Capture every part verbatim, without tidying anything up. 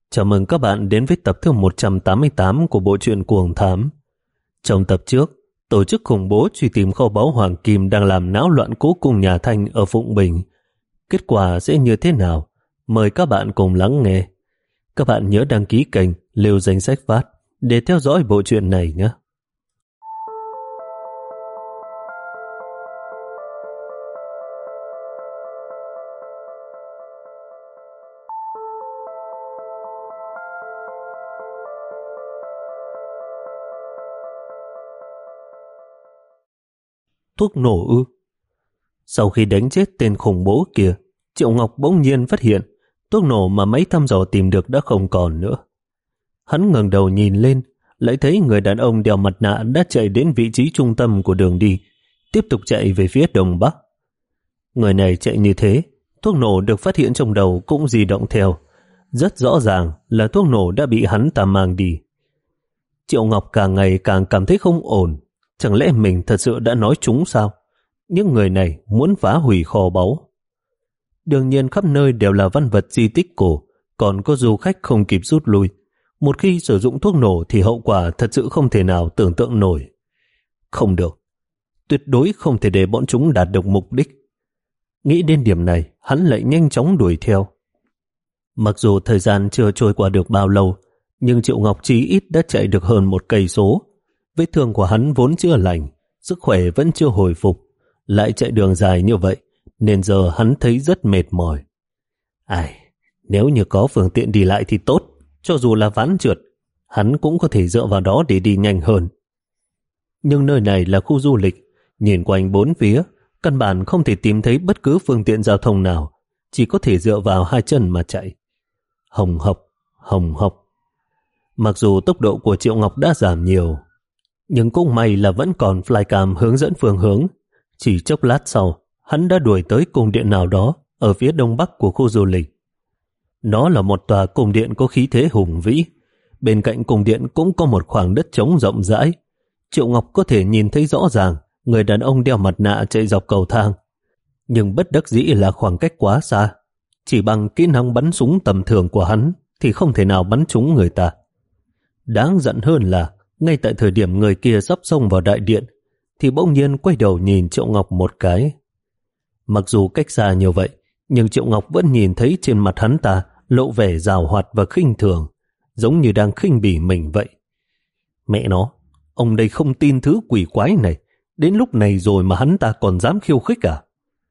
Chào mừng các bạn đến với tập thứ một trăm tám mươi tám của bộ truyện Cuồng Thám. Trong tập trước, tổ chức khủng bố truy tìm kho báu Hoàng Kim đang làm náo loạn cố cung nhà Thanh ở Phụng Bình. Kết quả sẽ như thế nào? Mời các bạn cùng lắng nghe. Các bạn nhớ đăng ký kênh Liều Danh Sách Phát để theo dõi bộ truyện này nhé. Thuốc nổ ư? Sau khi đánh chết tên khủng bố kia, Triệu Ngọc bỗng nhiên phát hiện thuốc nổ mà máy thăm dò tìm được đã không còn nữa. Hắn ngẩng đầu nhìn lên, lại thấy người đàn ông đeo mặt nạ đã chạy đến vị trí trung tâm của đường đi, tiếp tục chạy về phía đông bắc. Người này chạy như thế, thuốc nổ được phát hiện trong đầu cũng di động theo. Rất rõ ràng là thuốc nổ đã bị hắn ta mang đi. Triệu Ngọc càng ngày càng cảm thấy không ổn. Chẳng lẽ mình thật sự đã nói trúng sao? Những người này muốn phá hủy kho báu. Đương nhiên khắp nơi đều là văn vật di tích cổ, còn có du khách không kịp rút lui. Một khi sử dụng thuốc nổ thì hậu quả thật sự không thể nào tưởng tượng nổi. Không được. Tuyệt đối không thể để bọn chúng đạt được mục đích. Nghĩ đến điểm này, hắn lại nhanh chóng đuổi theo. Mặc dù thời gian chưa trôi qua được bao lâu, nhưng Triệu Ngọc chí ít đã chạy được hơn một cây số. Vết thương của hắn vốn chưa lành, sức khỏe vẫn chưa hồi phục, lại chạy đường dài như vậy, nên giờ hắn thấy rất mệt mỏi. Ai, nếu như có phương tiện đi lại thì tốt, cho dù là ván trượt, hắn cũng có thể dựa vào đó để đi nhanh hơn. Nhưng nơi này là khu du lịch, nhìn quanh bốn phía, căn bản không thể tìm thấy bất cứ phương tiện giao thông nào, chỉ có thể dựa vào hai chân mà chạy. Hồng hộc, hồng hộc. Mặc dù tốc độ của Triệu Ngọc đã giảm nhiều, nhưng cũng may là vẫn còn flycam hướng dẫn phương hướng. Chỉ chốc lát sau, hắn đã đuổi tới cung điện nào đó ở phía đông bắc của khu du lịch. Nó là một tòa cung điện có khí thế hùng vĩ. Bên cạnh cung điện cũng có một khoảng đất trống rộng rãi. Triệu Ngọc có thể nhìn thấy rõ ràng người đàn ông đeo mặt nạ chạy dọc cầu thang. Nhưng bất đắc dĩ là khoảng cách quá xa. Chỉ bằng kỹ năng bắn súng tầm thường của hắn thì không thể nào bắn trúng người ta. Đáng giận hơn là ngay tại thời điểm người kia sắp xông vào đại điện thì bỗng nhiên quay đầu nhìn Triệu Ngọc một cái. Mặc dù cách xa như vậy, nhưng Triệu Ngọc vẫn nhìn thấy trên mặt hắn ta lộ vẻ giảo hoạt và khinh thường, giống như đang khinh bỉ mình vậy. Mẹ nó, ông đây không tin thứ quỷ quái này, đến lúc này rồi mà hắn ta còn dám khiêu khích à?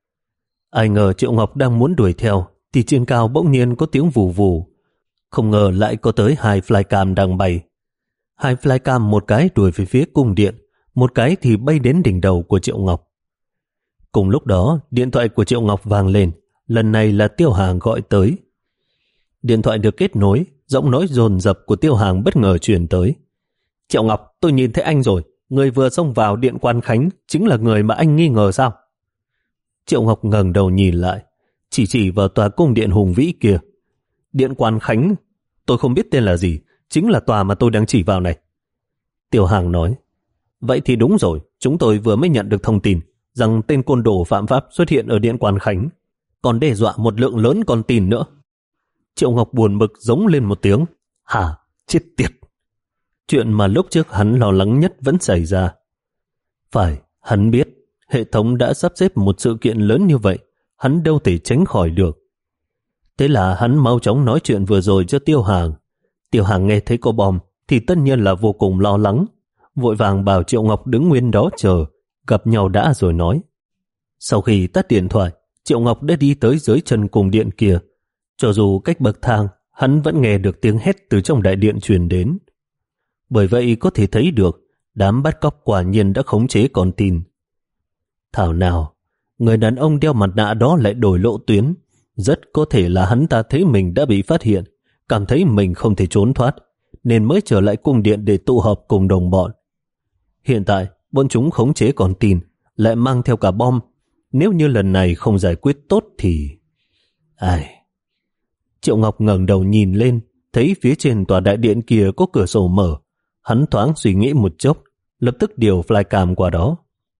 Ai ngờ Triệu Ngọc đang muốn đuổi theo thì trên cao bỗng nhiên có tiếng vù vù. Không ngờ lại có tới hai flycam đang bay. Hai flycam một cái đuổi về phía cung điện, một cái thì bay đến đỉnh đầu của Triệu Ngọc. Cùng lúc đó, điện thoại của Triệu Ngọc vang lên, lần này là Tiêu Hàng gọi tới. Điện thoại được kết nối, giọng nói dồn dập của Tiêu Hàng bất ngờ truyền tới. Triệu Ngọc, tôi nhìn thấy anh rồi, người vừa xông vào điện Quan Khánh chính là người mà anh nghi ngờ sao? Triệu Ngọc ngẩng đầu nhìn lại, chỉ chỉ vào tòa cung điện hùng vĩ kia. Điện Quan Khánh, tôi không biết tên là gì, chính là tòa mà tôi đang chỉ vào này. Tiêu Hàng nói, vậy thì đúng rồi, chúng tôi vừa mới nhận được thông tin rằng tên côn đồ phạm pháp xuất hiện ở điện Quan Khánh, còn đe dọa một lượng lớn con tin nữa. Triệu Ngọc buồn bực giống lên một tiếng, hả, chết tiệt. Chuyện mà lúc trước hắn lo lắng nhất vẫn xảy ra. Phải, hắn biết, hệ thống đã sắp xếp một sự kiện lớn như vậy, hắn đâu thể tránh khỏi được. Thế là hắn mau chóng nói chuyện vừa rồi cho Tiêu Hàng. Tiêu Hàng nghe thấy có bom thì tất nhiên là vô cùng lo lắng, vội vàng bảo Triệu Ngọc đứng nguyên đó chờ, gặp nhau đã rồi nói. Sau khi tắt điện thoại, Triệu Ngọc đã đi tới dưới chân cung điện kia. Cho dù cách bậc thang, hắn vẫn nghe được tiếng hét từ trong đại điện truyền đến. Bởi vậy có thể thấy được đám bắt cóc quả nhiên đã khống chế con tin. Thảo nào, người đàn ông đeo mặt nạ đó lại đổi lộ tuyến. Rất có thể là hắn ta thấy mình đã bị phát hiện, cảm thấy mình không thể trốn thoát, nên mới trở lại cung điện để tụ họp cùng đồng bọn. Hiện tại, bọn chúng khống chế con tin, lại mang theo cả bom. Nếu như lần này không giải quyết tốt thì... Ai... Triệu Ngọc ngẩng đầu nhìn lên, thấy phía trên tòa đại điện kia có cửa sổ mở. Hắn thoáng suy nghĩ một chốc, lập tức điều flycam qua đó.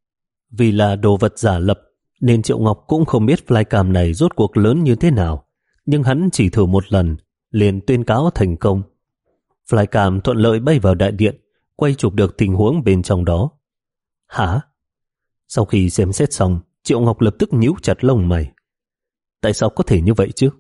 Vì là đồ vật giả lập, nên Triệu Ngọc cũng không biết flycam này rốt cuộc lớn như thế nào, nhưng hắn chỉ thử một lần, liền tuyên cáo thành công. Flycam thuận lợi bay vào đại điện, quay chụp được tình huống bên trong đó. Hả? Sau khi xem xét xong, Triệu Ngọc lập tức nhíu chặt lông mày. Tại sao có thể như vậy chứ?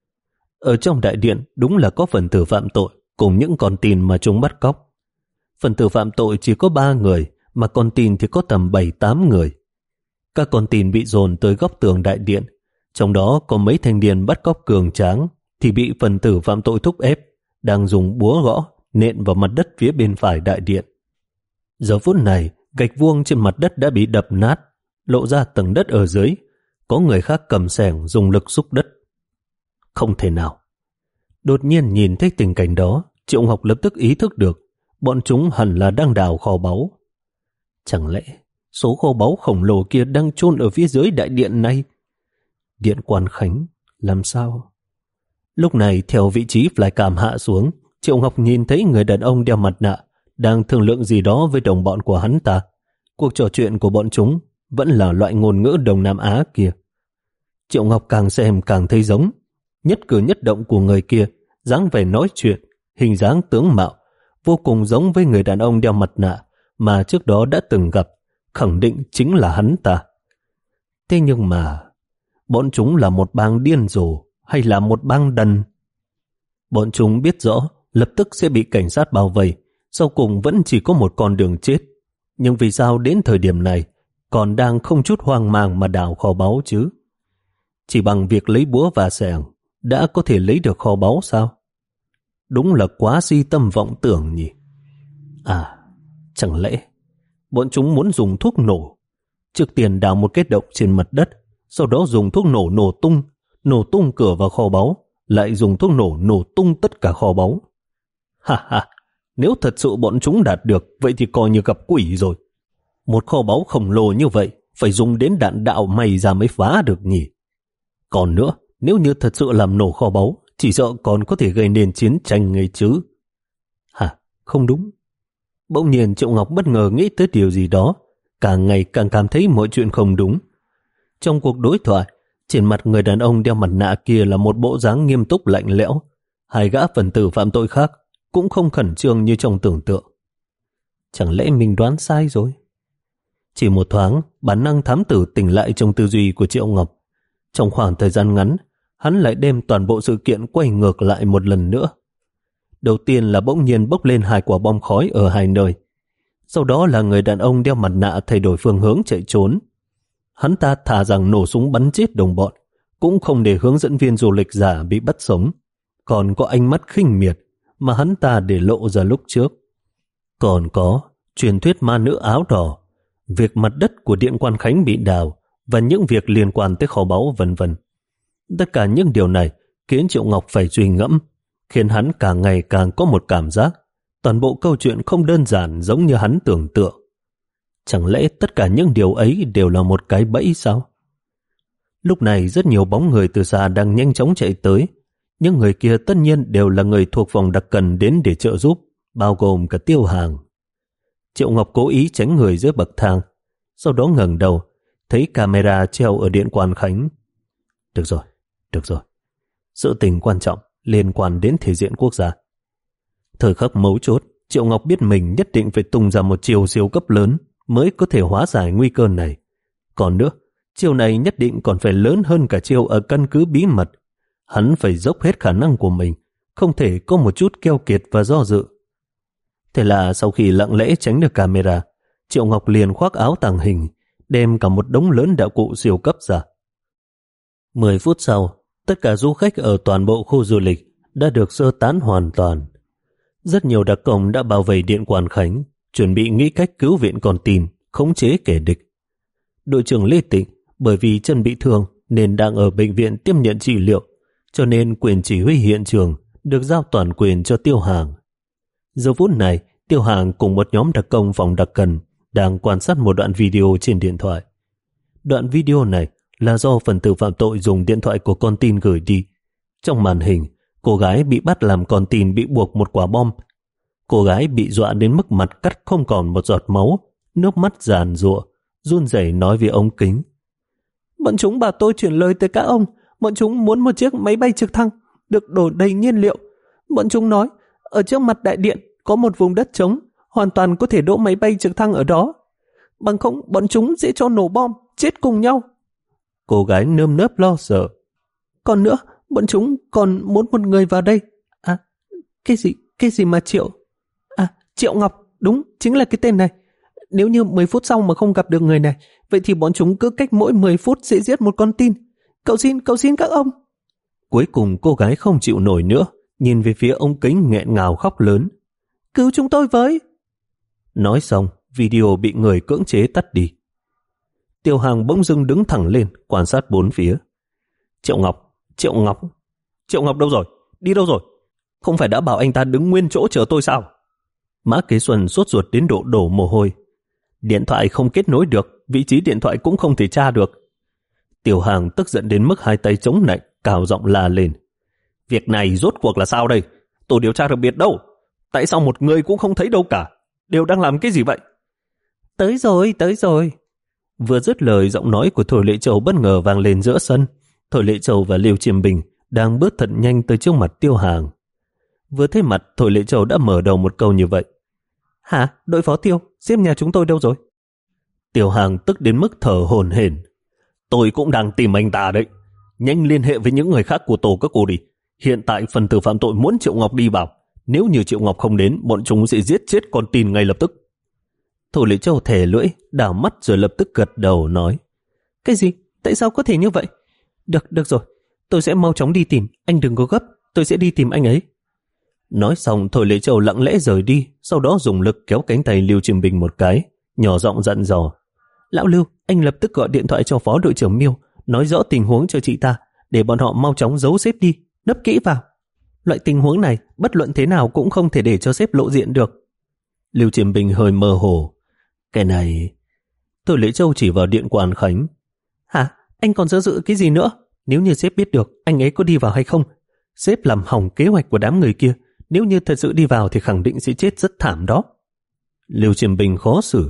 Ở trong đại điện đúng là có phần tử phạm tội cùng những con tin mà chúng bắt cóc. Phần tử phạm tội chỉ có ba người, mà con tin thì có tầm bảy tám người. Các con tin bị dồn tới góc tường đại điện, trong đó có mấy thanh niên bắt cóc cường tráng thì bị phần tử phạm tội thúc ép, đang dùng búa gõ nện vào mặt đất phía bên phải đại điện. Giờ phút này, gạch vuông trên mặt đất đã bị đập nát, lộ ra tầng đất ở dưới. Có người khác cầm xẻng dùng lực xúc đất. Không thể nào. Đột nhiên nhìn thấy tình cảnh đó, Triệu Ngọc lập tức ý thức được bọn chúng hẳn là đang đào kho báu. Chẳng lẽ số kho báu khổng lồ kia đang chôn ở phía dưới đại điện này? Điện Quan Khánh, làm sao? Lúc này theo vị trí flycam hạ xuống, Triệu Ngọc nhìn thấy người đàn ông đeo mặt nạ đang thương lượng gì đó với đồng bọn của hắn ta. Cuộc trò chuyện của bọn chúng vẫn là loại ngôn ngữ Đông Nam Á kia. Triệu Ngọc càng xem càng thấy giống. Nhất cử nhất động của người kia, dáng vẻ nói chuyện, hình dáng tướng mạo, vô cùng giống với người đàn ông đeo mặt nạ mà trước đó đã từng gặp, khẳng định chính là hắn ta. Thế nhưng mà, bọn chúng là một bang điên rồ hay là một bang đần? Bọn chúng biết rõ lập tức sẽ bị cảnh sát bao vây, sau cùng vẫn chỉ có một con đường chết. Nhưng vì sao đến thời điểm này còn đang không chút hoang mang mà đào kho báu chứ? Chỉ bằng việc lấy búa và xẻng đã có thể lấy được kho báu sao? Đúng là quá si tâm vọng tưởng nhỉ. À, chẳng lẽ bọn chúng muốn dùng thuốc nổ? Trước tiên đào một cái động trên mặt đất, sau đó dùng thuốc nổ nổ tung, nổ tung cửa vào kho báu, lại dùng thuốc nổ nổ tung tất cả kho báu. Ha ha, nếu thật sự bọn chúng đạt được, vậy thì coi như gặp quỷ rồi. Một kho báu khổng lồ như vậy, phải dùng đến đạn đạo may ra mới phá được nhỉ. Còn nữa, nếu như thật sự làm nổ kho báu, chỉ sợ còn có thể gây nên chiến tranh ngay chứ. Hả, không đúng. Bỗng nhiên Triệu Ngọc bất ngờ nghĩ tới điều gì đó, càng ngày càng cảm thấy mọi chuyện không đúng. Trong cuộc đối thoại, trên mặt người đàn ông đeo mặt nạ kia là một bộ dáng nghiêm túc lạnh lẽo. Hai gã phần tử phạm tội khác cũng không khẩn trương như trong tưởng tượng. Chẳng lẽ mình đoán sai rồi? Chỉ một thoáng, bản năng thám tử tỉnh lại trong tư duy của Triệu Ngọc. Trong khoảng thời gian ngắn, hắn lại đem toàn bộ sự kiện quay ngược lại một lần nữa. Đầu tiên là bỗng nhiên bốc lên hai quả bom khói ở hai nơi. Sau đó là người đàn ông đeo mặt nạ thay đổi phương hướng chạy trốn. Hắn ta thà rằng nổ súng bắn chết đồng bọn, cũng không để hướng dẫn viên du lịch giả bị bắt sống. Còn có ánh mắt khinh miệt mà hắn ta để lộ ra lúc trước. Còn có truyền thuyết ma nữ áo đỏ, việc mặt đất của Điện Quan Khánh bị đào và những việc liên quan tới kho báu vân vân. Tất cả những điều này khiến Triệu Ngọc phải suy ngẫm, khiến hắn càng ngày càng có một cảm giác toàn bộ câu chuyện không đơn giản giống như hắn tưởng tượng. Chẳng lẽ tất cả những điều ấy đều là một cái bẫy sao? Lúc này rất nhiều bóng người từ xa đang nhanh chóng chạy tới. Những người kia tất nhiên đều là người thuộc vòng đặc cần đến để trợ giúp, bao gồm cả Tiêu Hàng. Triệu Ngọc cố ý tránh người dưới bậc thang, sau đó ngẩng đầu, thấy camera treo ở Điện Quan Khánh. Được rồi, được rồi. Sự tình quan trọng liên quan đến thể diện quốc gia. Thời khắc mấu chốt, Triệu Ngọc biết mình nhất định phải tung ra một chiêu siêu cấp lớn mới có thể hóa giải nguy cơ này. Còn nữa, chiêu này nhất định còn phải lớn hơn cả chiêu ở căn cứ bí mật. Hắn phải dốc hết khả năng của mình, không thể có một chút keo kiệt và do dự. Thế là sau khi lặng lẽ tránh được camera, Triệu Ngọc liền khoác áo tàng hình, đem cả một đống lớn đạo cụ siêu cấp ra. Mười phút sau, tất cả du khách ở toàn bộ khu du lịch đã được sơ tán hoàn toàn. Rất nhiều đặc công đã bao vây Điện Quan Khánh, chuẩn bị nghĩ cách cứu viện con tin, khống chế kẻ địch. Đội trưởng Lê Tịnh bởi vì chân bị thương nên đang ở bệnh viện tiếp nhận trị liệu, cho nên quyền chỉ huy hiện trường được giao toàn quyền cho Tiêu Hàng. Giờ phút này, Tiêu Hàng cùng một nhóm đặc công phòng đặc cần đang quan sát một đoạn video trên điện thoại. Đoạn video này là do phần tử phạm tội dùng điện thoại của con tin gửi đi. Trong màn hình, cô gái bị bắt làm con tin bị buộc một quả bom. Cô gái bị dọa đến mức mặt cắt không còn một giọt máu, nước mắt giàn giụa, run rẩy nói với ống kính. Bọn chúng bảo tôi chuyển lời tới các ông, bọn chúng muốn một chiếc máy bay trực thăng, được đổ đầy nhiên liệu. Bọn chúng nói, ở trước mặt đại điện có một vùng đất trống, hoàn toàn có thể đỗ máy bay trực thăng ở đó. Bằng không, bọn chúng sẽ cho nổ bom, chết cùng nhau. Cô gái nơm nớp lo sợ. Còn nữa, bọn chúng còn muốn một người vào đây. À, cái gì, cái gì mà Triệu? À, Triệu Ngọc, đúng, chính là cái tên này. Nếu như mười phút sau mà không gặp được người này, vậy thì bọn chúng cứ cách mỗi mười phút sẽ giết một con tin. Cậu xin, cậu xin các ông. Cuối cùng cô gái không chịu nổi nữa, nhìn về phía ống kính nghẹn ngào khóc lớn. Cứu chúng tôi với. Nói xong, video bị người cưỡng chế tắt đi. Tiêu Hàng bỗng dưng đứng thẳng lên, quan sát bốn phía. Triệu Ngọc, Triệu Ngọc, Triệu Ngọc đâu rồi? Đi đâu rồi? Không phải đã bảo anh ta đứng nguyên chỗ chờ tôi sao? Mã Kế Xuân sốt ruột đến độ đổ mồ hôi. Điện thoại không kết nối được, vị trí điện thoại cũng không thể tra được. Tiêu Hàng tức giận đến mức hai tay chống nạnh, cào giọng la lên. Việc này rốt cuộc là sao đây? Tổ điều tra đặc biệt đâu? Tại sao một người cũng không thấy đâu cả? Đều đang làm cái gì vậy? Tới rồi, tới rồi. Vừa dứt lời, giọng nói của Thôi Lệ Châu bất ngờ vang lên giữa sân. Thôi Lệ Châu và Liêu Chiêm Bình đang bước thật nhanh tới trước mặt Tiêu Hàng. Vừa thấy mặt, Thôi Lệ Châu đã mở đầu một câu như vậy. Hả? Đội phó Tiêu, sếp nhà chúng tôi đâu rồi? Tiêu Hàng tức đến mức thở hổn hển. Tôi cũng đang tìm anh ta đấy. Nhanh liên hệ với những người khác của tổ các cô đi. Hiện tại phần tử phạm tội muốn Triệu Ngọc đi vào. Nếu như Triệu Ngọc không đến, bọn chúng sẽ giết chết con tin ngay lập tức. Thôi Lệ Châu thè lưỡi, đảo mắt rồi lập tức gật đầu nói. Cái gì? Tại sao có thể như vậy? Được, được rồi. Tôi sẽ mau chóng đi tìm. Anh đừng có gấp. Tôi sẽ đi tìm anh ấy. Nói xong, Thôi Lệ Châu lặng lẽ rời đi, sau đó dùng lực kéo cánh tay Lưu Chiêm Bình một cái, nhỏ giọng dặn dò. Lão Lưu, anh lập tức gọi điện thoại cho phó đội trưởng Miêu, nói rõ tình huống cho chị ta, để bọn họ mau chóng giấu sếp đi, nấp kỹ vào. Loại tình huống này, bất luận thế nào cũng không thể để cho sếp lộ diện được. Lưu Chiêm Bình hơi mơ hồ. Cái này... Thôi Lệ Châu chỉ vào điện của An Khánh. Hả? Anh còn do dự cái gì nữa? Nếu như sếp biết được anh ấy có đi vào hay không, sếp làm hỏng kế hoạch của đám người kia. Nếu như thật sự đi vào thì khẳng định sẽ chết rất thảm đó. Lưu Chiêm Bình khó xử.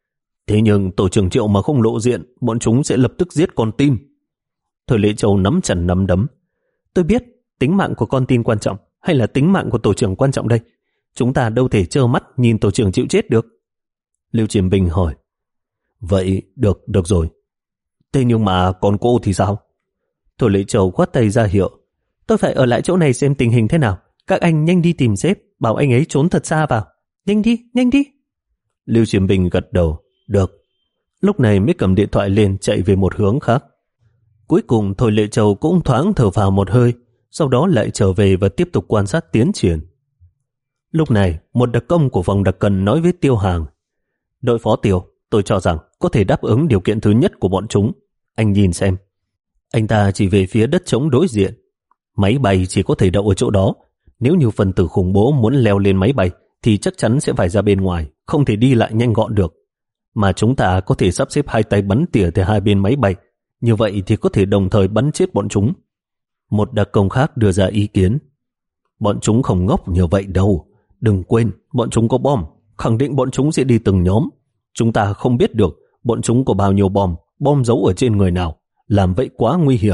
Thế nhưng tổ trưởng Triệu mà không lộ diện, bọn chúng sẽ lập tức giết con tin. Thôi Lệ Châu nắm chặt nắm đấm. Tôi biết, tính mạng của con tin quan trọng, hay là tính mạng của tổ trưởng quan trọng đây? Chúng ta đâu thể trơ mắt nhìn tổ trưởng chịu chết được. Lưu Chiêm Bình hỏi. Vậy, được, được rồi. Thế nhưng mà còn cô thì sao? Thôi Lệ Châu khoát tay ra hiệu. Tôi phải ở lại chỗ này xem tình hình thế nào. Các anh nhanh đi tìm sếp, bảo anh ấy trốn thật xa vào. Nhanh đi, nhanh đi. Lưu Chiêm Bình gật đầu. Được. Lúc này mới cầm điện thoại lên chạy về một hướng khác. Cuối cùng Thôi Lệ Châu cũng thoáng thở phào một hơi, sau đó lại trở về và tiếp tục quan sát tiến triển. Lúc này, một đặc công của phòng đặc cần nói với Tiêu Hàng. Đội phó Tiêu, tôi cho rằng có thể đáp ứng điều kiện thứ nhất của bọn chúng. Anh nhìn xem. Anh ta chỉ về phía đất trống đối diện. Máy bay chỉ có thể đậu ở chỗ đó. Nếu như phần tử khủng bố muốn leo lên máy bay thì chắc chắn sẽ phải ra bên ngoài, không thể đi lại nhanh gọn được. Mà chúng ta có thể sắp xếp hai tay bắn tỉa từ hai bên máy bay. Như vậy thì có thể đồng thời bắn chết bọn chúng. Một đặc công khác đưa ra ý kiến. Bọn chúng không ngốc như vậy đâu. Đừng quên, bọn chúng có bom. Khẳng định bọn chúng sẽ đi từng nhóm. Chúng ta không biết được bọn chúng có bao nhiêu bom, bom giấu ở trên người nào. Làm vậy quá nguy hiểm.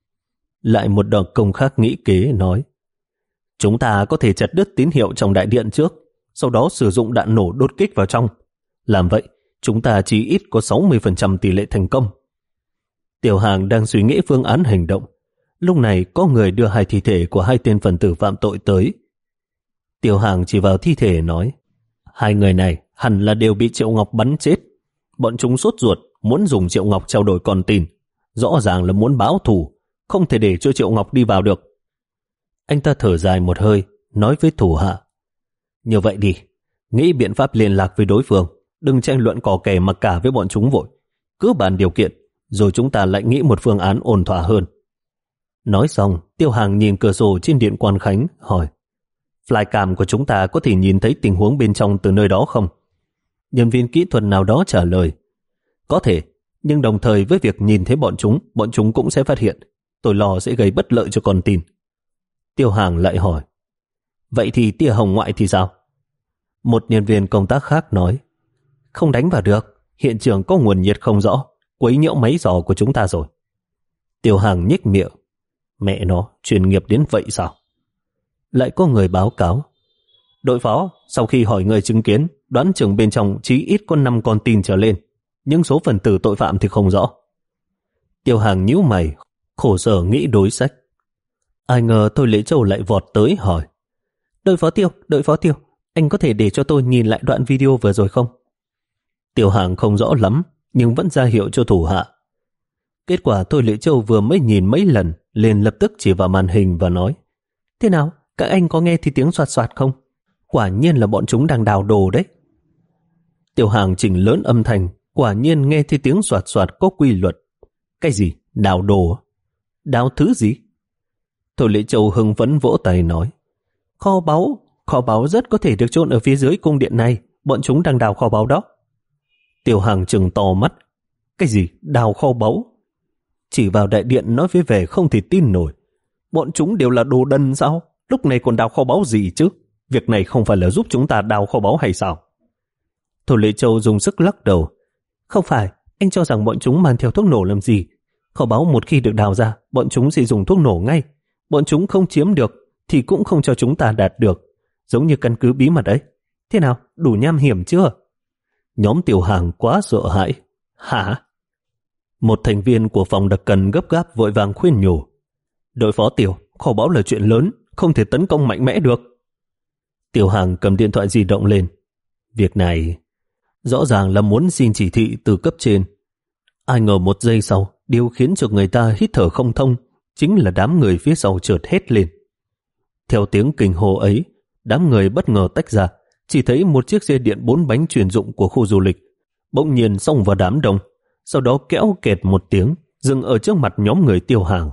Lại một đặc công khác nghĩ kế nói. Chúng ta có thể chặt đứt tín hiệu trong đại điện trước, sau đó sử dụng đạn nổ đột kích vào trong. Làm vậy, chúng ta chỉ ít có sáu mươi phần trăm tỷ lệ thành công. Tiểu Hàng đang suy nghĩ phương án hành động. Lúc này có người đưa hai thi thể của hai tên phần tử phạm tội tới. Tiểu Hàng chỉ vào thi thể nói, hai người này hẳn là đều bị Triệu Ngọc bắn chết. Bọn chúng sốt ruột, muốn dùng Triệu Ngọc trao đổi con tin. Rõ ràng là muốn báo thù, không thể để cho Triệu Ngọc đi vào được. Anh ta thở dài một hơi, nói với thủ hạ. Như vậy đi, nghĩ biện pháp liên lạc với đối phương, đừng tranh luận cò kè mặc cả với bọn chúng vội. Cứ bàn điều kiện, rồi chúng ta lại nghĩ một phương án ổn thỏa hơn. Nói xong, Tiêu Hàng nhìn cửa sổ trên điện Quan Khánh, hỏi. Flycam của chúng ta có thể nhìn thấy tình huống bên trong từ nơi đó không? Nhân viên kỹ thuật nào đó trả lời. Có thể, nhưng đồng thời với việc nhìn thấy bọn chúng, bọn chúng cũng sẽ phát hiện. Tôi lo sẽ gây bất lợi cho con tin. Tiêu Hàng lại hỏi. Vậy thì tia hồng ngoại thì sao? Một nhân viên công tác khác nói. Không đánh vào được, hiện trường có nguồn nhiệt không rõ, quấy nhiễu máy dò của chúng ta rồi. Tiêu Hàng nhếch miệng. Mẹ nó, chuyên nghiệp đến vậy sao? Lại có người báo cáo. Đội phó, sau khi hỏi người chứng kiến, đoán chừng bên trong chí ít có năm con tin trở lên, nhưng số phần tử tội phạm thì không rõ. Tiêu Hàng nhíu mày, khổ sở nghĩ đối sách. Ai ngờ Thôi Lễ Châu lại vọt tới hỏi. Đội phó Tiêu, đội phó Tiêu, anh có thể để cho tôi nhìn lại đoạn video vừa rồi không? Tiêu Hàng không rõ lắm, nhưng vẫn ra hiệu cho thủ hạ. Kết quả Thôi Lễ Châu vừa mới nhìn mấy lần, liền lập tức chỉ vào màn hình và nói. Thế nào, các anh có nghe thì tiếng soạt soạt không? Quả nhiên là bọn chúng đang đào đồ đấy. Tiêu Hàng chỉnh lớn âm thanh, quả nhiên nghe thì tiếng soạt soạt có quy luật. Cái gì? Đào đồ? Đào thứ gì? Thôi Lễ Châu hưng phấn vỗ tay nói. Kho báu, kho báu rất có thể được chôn ở phía dưới cung điện này, bọn chúng đang đào kho báu đó. Tiêu Hàng trừng to mắt. Cái gì? Đào kho báu? Chỉ vào đại điện nói với vẻ không thể tin nổi. Bọn chúng đều là đồ đần sao? Lúc này còn đào kho báu gì chứ? Việc này không phải là giúp chúng ta đào kho báu hay sao? Thôi Lễ Châu dùng sức lắc đầu. Không phải, anh cho rằng bọn chúng mang theo thuốc nổ làm gì? Kho báu một khi được đào ra, bọn chúng sẽ dùng thuốc nổ ngay. Bọn chúng không chiếm được, thì cũng không cho chúng ta đạt được. Giống như căn cứ bí mật ấy. Thế nào, đủ nham hiểm chưa? Nhóm Tiểu Hàng quá sợ hãi. Hả? Một thành viên của phòng đặc cần gấp gáp vội vàng khuyên nhủ. Đội phó Tiểu, kho báu là chuyện lớn, không thể tấn công mạnh mẽ được. Tiểu Hàng cầm điện thoại di động lên. Việc này rõ ràng là muốn xin chỉ thị từ cấp trên. Ai ngờ một giây sau, điều khiến cho người ta hít thở không thông chính là đám người phía sau chợt hét lên. Theo tiếng kinh hô ấy, đám người bất ngờ tách ra, chỉ thấy một chiếc xe điện bốn bánh chuyên dụng của khu du lịch bỗng nhiên xông vào đám đông, sau đó kéo kẹt một tiếng, dừng ở trước mặt nhóm người Tiêu Hàng.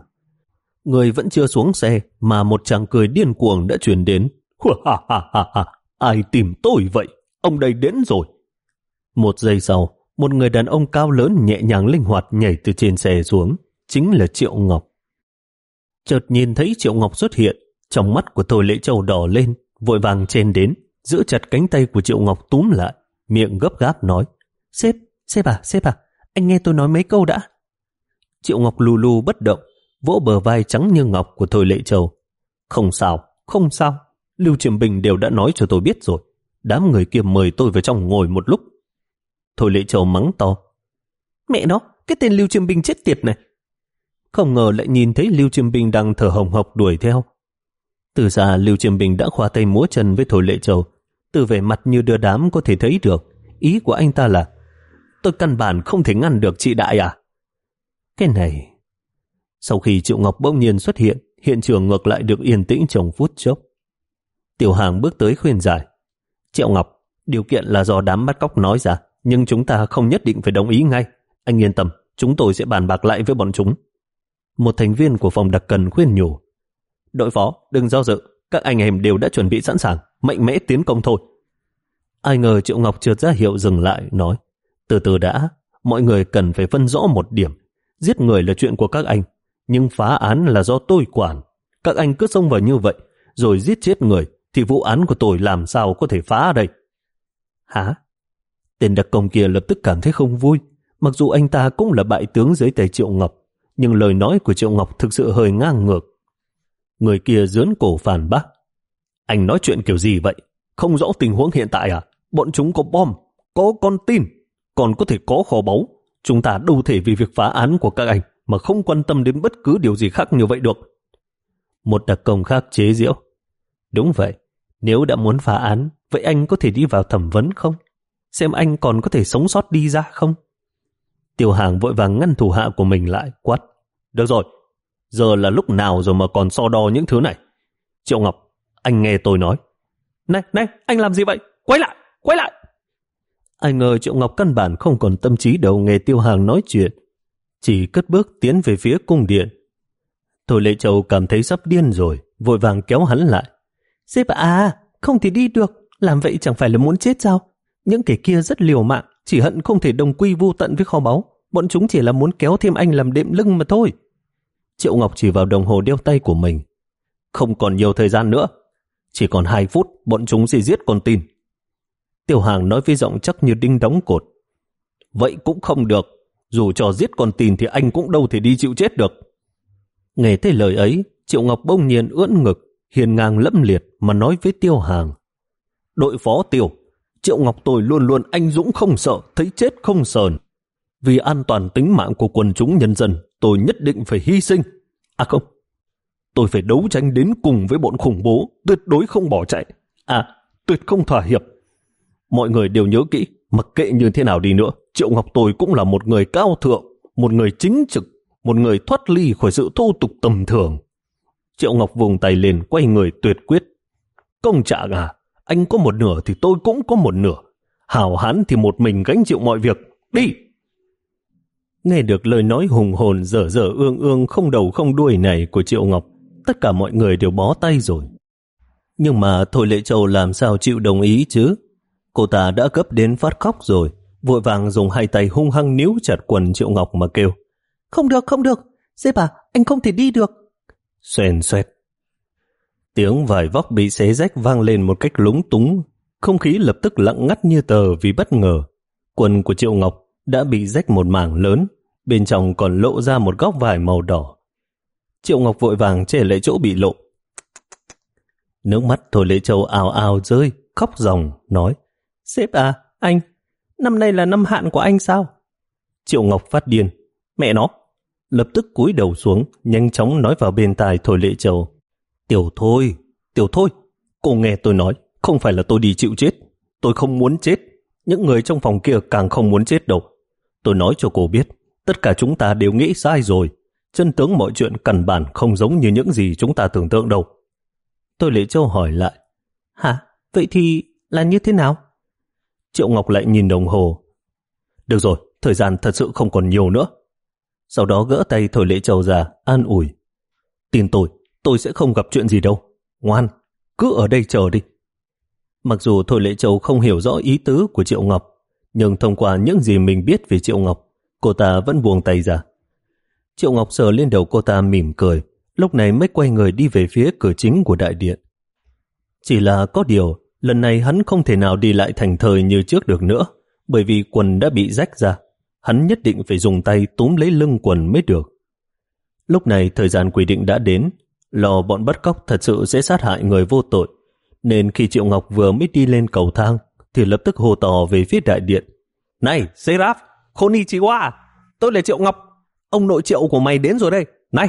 Người vẫn chưa xuống xe mà một tràng cười điên cuồng đã truyền đến. Ha ha ha ha, ai tìm tôi vậy? Ông đây đến rồi. Một giây sau, một người đàn ông cao lớn nhẹ nhàng linh hoạt nhảy từ trên xe xuống, chính là Triệu Ngọc. Chợt nhìn thấy Triệu Ngọc xuất hiện, trong mắt của Thôi Lễ Châu đỏ lên, vội vàng chen đến, giữ chặt cánh tay của Triệu Ngọc túm lại, miệng gấp gáp nói. Sếp, sếp à, sếp à, anh nghe tôi nói mấy câu đã. Triệu Ngọc lù lù bất động, vỗ bờ vai trắng như ngọc của Thôi Lễ Châu. Không sao, không sao, Lưu Chiêm Bình đều đã nói cho tôi biết rồi. Đám người kia mời tôi vào trong ngồi một lúc. Thôi Lễ Châu mắng to. Mẹ nó, cái tên Lưu Chiêm Bình chết tiệt này. Không ngờ lại nhìn thấy Lưu Chiêm Bình đang thở hồng hộc đuổi theo. Từ xa Lưu Chiêm Bình đã khoa tay múa chân với Thôi Lễ Châu. Từ vẻ mặt như đưa đám có thể thấy được, ý của anh ta là tôi căn bản không thể ngăn được chị Đại à? Cái này... Sau khi Triệu Ngọc bỗng nhiên xuất hiện, hiện trường ngược lại được yên tĩnh trong phút chốc. Tiểu Hàng bước tới khuyên giải. Triệu Ngọc, điều kiện là do đám bắt cóc nói ra, nhưng chúng ta không nhất định phải đồng ý ngay. Anh yên tâm, chúng tôi sẽ bàn bạc lại với bọn chúng. Một thành viên của phòng đặc cần khuyên nhủ. Đội phó, đừng do dự, các anh em đều đã chuẩn bị sẵn sàng, mạnh mẽ tiến công thôi. Ai ngờ Triệu Ngọc chợt ra hiệu dừng lại, nói. Từ từ đã, mọi người cần phải phân rõ một điểm. Giết người là chuyện của các anh, nhưng phá án là do tôi quản. Các anh cứ xông vào như vậy, rồi giết chết người, thì vụ án của tôi làm sao có thể phá ở đây? Hả? Tên đặc công kia lập tức cảm thấy không vui. Mặc dù anh ta cũng là bại tướng dưới tay Triệu Ngọc, nhưng lời nói của Triệu Ngọc thực sự hơi ngang ngược. Người kia giớn cổ phản bác. Anh nói chuyện kiểu gì vậy? Không rõ tình huống hiện tại à? Bọn chúng có bom, có con tin, còn có thể có kho báu. Chúng ta đâu thể vì việc phá án của các anh mà không quan tâm đến bất cứ điều gì khác như vậy được. Một đặc công khác chế giễu. Đúng vậy, nếu đã muốn phá án, vậy anh có thể đi vào thẩm vấn không? Xem anh còn có thể sống sót đi ra không? Tiêu Hàng vội vàng ngăn thủ hạ của mình lại, quát. Được rồi, giờ là lúc nào rồi mà còn so đo những thứ này? Triệu Ngọc, anh nghe tôi nói. Này, này, anh làm gì vậy? Quay lại, quay lại! Ai ngờ Triệu Ngọc căn bản không còn tâm trí đâu nghe Tiêu Hàng nói chuyện, chỉ cất bước tiến về phía cung điện. Thôi Lễ Châu cảm thấy sắp điên rồi, vội vàng kéo hắn lại. Sếp à, không thể đi được, làm vậy chẳng phải là muốn chết sao? Những kẻ kia rất liều mạng, chỉ hận không thể đồng quy vu tận với kho báu. Bọn chúng chỉ là muốn kéo thêm anh làm đệm lưng mà thôi. Triệu Ngọc chỉ vào đồng hồ đeo tay của mình. Không còn nhiều thời gian nữa, chỉ còn hai phút bọn chúng sẽ giết con tin. Tiêu Hàng nói với giọng chắc như đinh đóng cột. Vậy cũng không được, dù cho giết con tin thì anh cũng đâu thể đi chịu chết được. Nghe thấy lời ấy, Triệu Ngọc bỗng nhiên ưỡn ngực, hiên ngang lẫm liệt mà nói với Tiêu Hàng. Đội phó Tiêu, Triệu Ngọc tôi luôn luôn anh dũng không sợ, thấy chết không sờn. Vì an toàn tính mạng của quần chúng nhân dân, tôi nhất định phải hy sinh. À không, tôi phải đấu tranh đến cùng với bọn khủng bố, tuyệt đối không bỏ chạy. À, tuyệt không thỏa hiệp. Mọi người đều nhớ kỹ, mặc kệ như thế nào đi nữa, Triệu Ngọc tôi cũng là một người cao thượng, một người chính trực, một người thoát ly khỏi sự thô tục tầm thường. Triệu Ngọc vùng tay lên, quay người tuyệt quyết. Công trạng à, anh có một nửa thì tôi cũng có một nửa. Hảo hán thì một mình gánh chịu mọi việc. Đi! Nghe được lời nói hùng hồn dở dở ương ương không đầu không đuôi này của Triệu Ngọc, tất cả mọi người đều bó tay rồi. Nhưng mà Thôi Lệ Châu làm sao chịu đồng ý chứ? Cô ta đã gấp đến phát khóc rồi, vội vàng dùng hai tay hung hăng níu chặt quần Triệu Ngọc mà kêu. Không được, không được, sếp à, anh không thể đi được. Xoèn xoẹt. Tiếng vải vóc bị xé rách vang lên một cách lúng túng, không khí lập tức lặng ngắt như tờ vì bất ngờ. Quần của Triệu Ngọc đã bị rách một mảng lớn, bên trong còn lộ ra một góc vải màu đỏ. Triệu Ngọc vội vàng che lại chỗ bị lộ. Nước mắt Thôi Lệ Châu ào ào rơi, khóc ròng, nói: Sếp à, anh, năm nay là năm hạn của anh sao? Triệu Ngọc phát điên: Mẹ nó! Lập tức cúi đầu xuống, nhanh chóng nói vào bên tai Thôi Lệ Châu: Tiểu Thôi, Tiểu Thôi, cô nghe tôi nói, không phải là tôi đi chịu chết. Tôi không muốn chết. Những người trong phòng kia càng không muốn chết đâu. Tôi nói cho cô biết, tất cả chúng ta đều nghĩ sai rồi. Chân tướng mọi chuyện căn bản không giống như những gì chúng ta tưởng tượng đâu. Thôi Lệ Châu hỏi lại: Hả? Vậy thì là như thế nào? Triệu Ngọc lại nhìn đồng hồ. Được rồi, thời gian thật sự không còn nhiều nữa. Sau đó gỡ tay Thôi Lệ Châu ra, an ủi: Tin tôi, tôi sẽ không gặp chuyện gì đâu. Ngoan, cứ ở đây chờ đi. Mặc dù Thôi Lệ Châu không hiểu rõ ý tứ của Triệu Ngọc, nhưng thông qua những gì mình biết về Triệu Ngọc, cô ta vẫn buông tay ra. Triệu Ngọc sờ lên đầu cô ta mỉm cười, lúc này mới quay người đi về phía cửa chính của đại điện. Chỉ là có điều, lần này hắn không thể nào đi lại thành thơi như trước được nữa, bởi vì quần đã bị rách ra. Hắn nhất định phải dùng tay túm lấy lưng quần mới được. Lúc này thời gian quy định đã đến, lo bọn bắt cóc thật sự sẽ sát hại người vô tội, nên khi Triệu Ngọc vừa mới đi lên cầu thang thì lập tức hô to về phía đại điện: Này, Seraph, Konnichiwa, tôi là Triệu Ngọc, ông nội Triệu của mày đến rồi đây, này!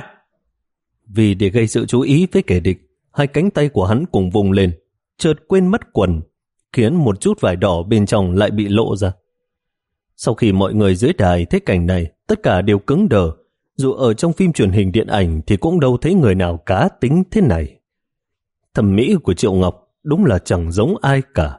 Vì để gây sự chú ý với kẻ địch, hai cánh tay của hắn cùng vùng lên, chợt quên mất quần, khiến một chút vải đỏ bên trong lại bị lộ ra. Sau khi mọi người dưới đài thấy cảnh này, tất cả đều cứng đờ. Dù ở trong phim truyền hình điện ảnh thì cũng đâu thấy người nào cá tính thế này. Thẩm mỹ của Triệu Ngọc đúng là chẳng giống ai cả.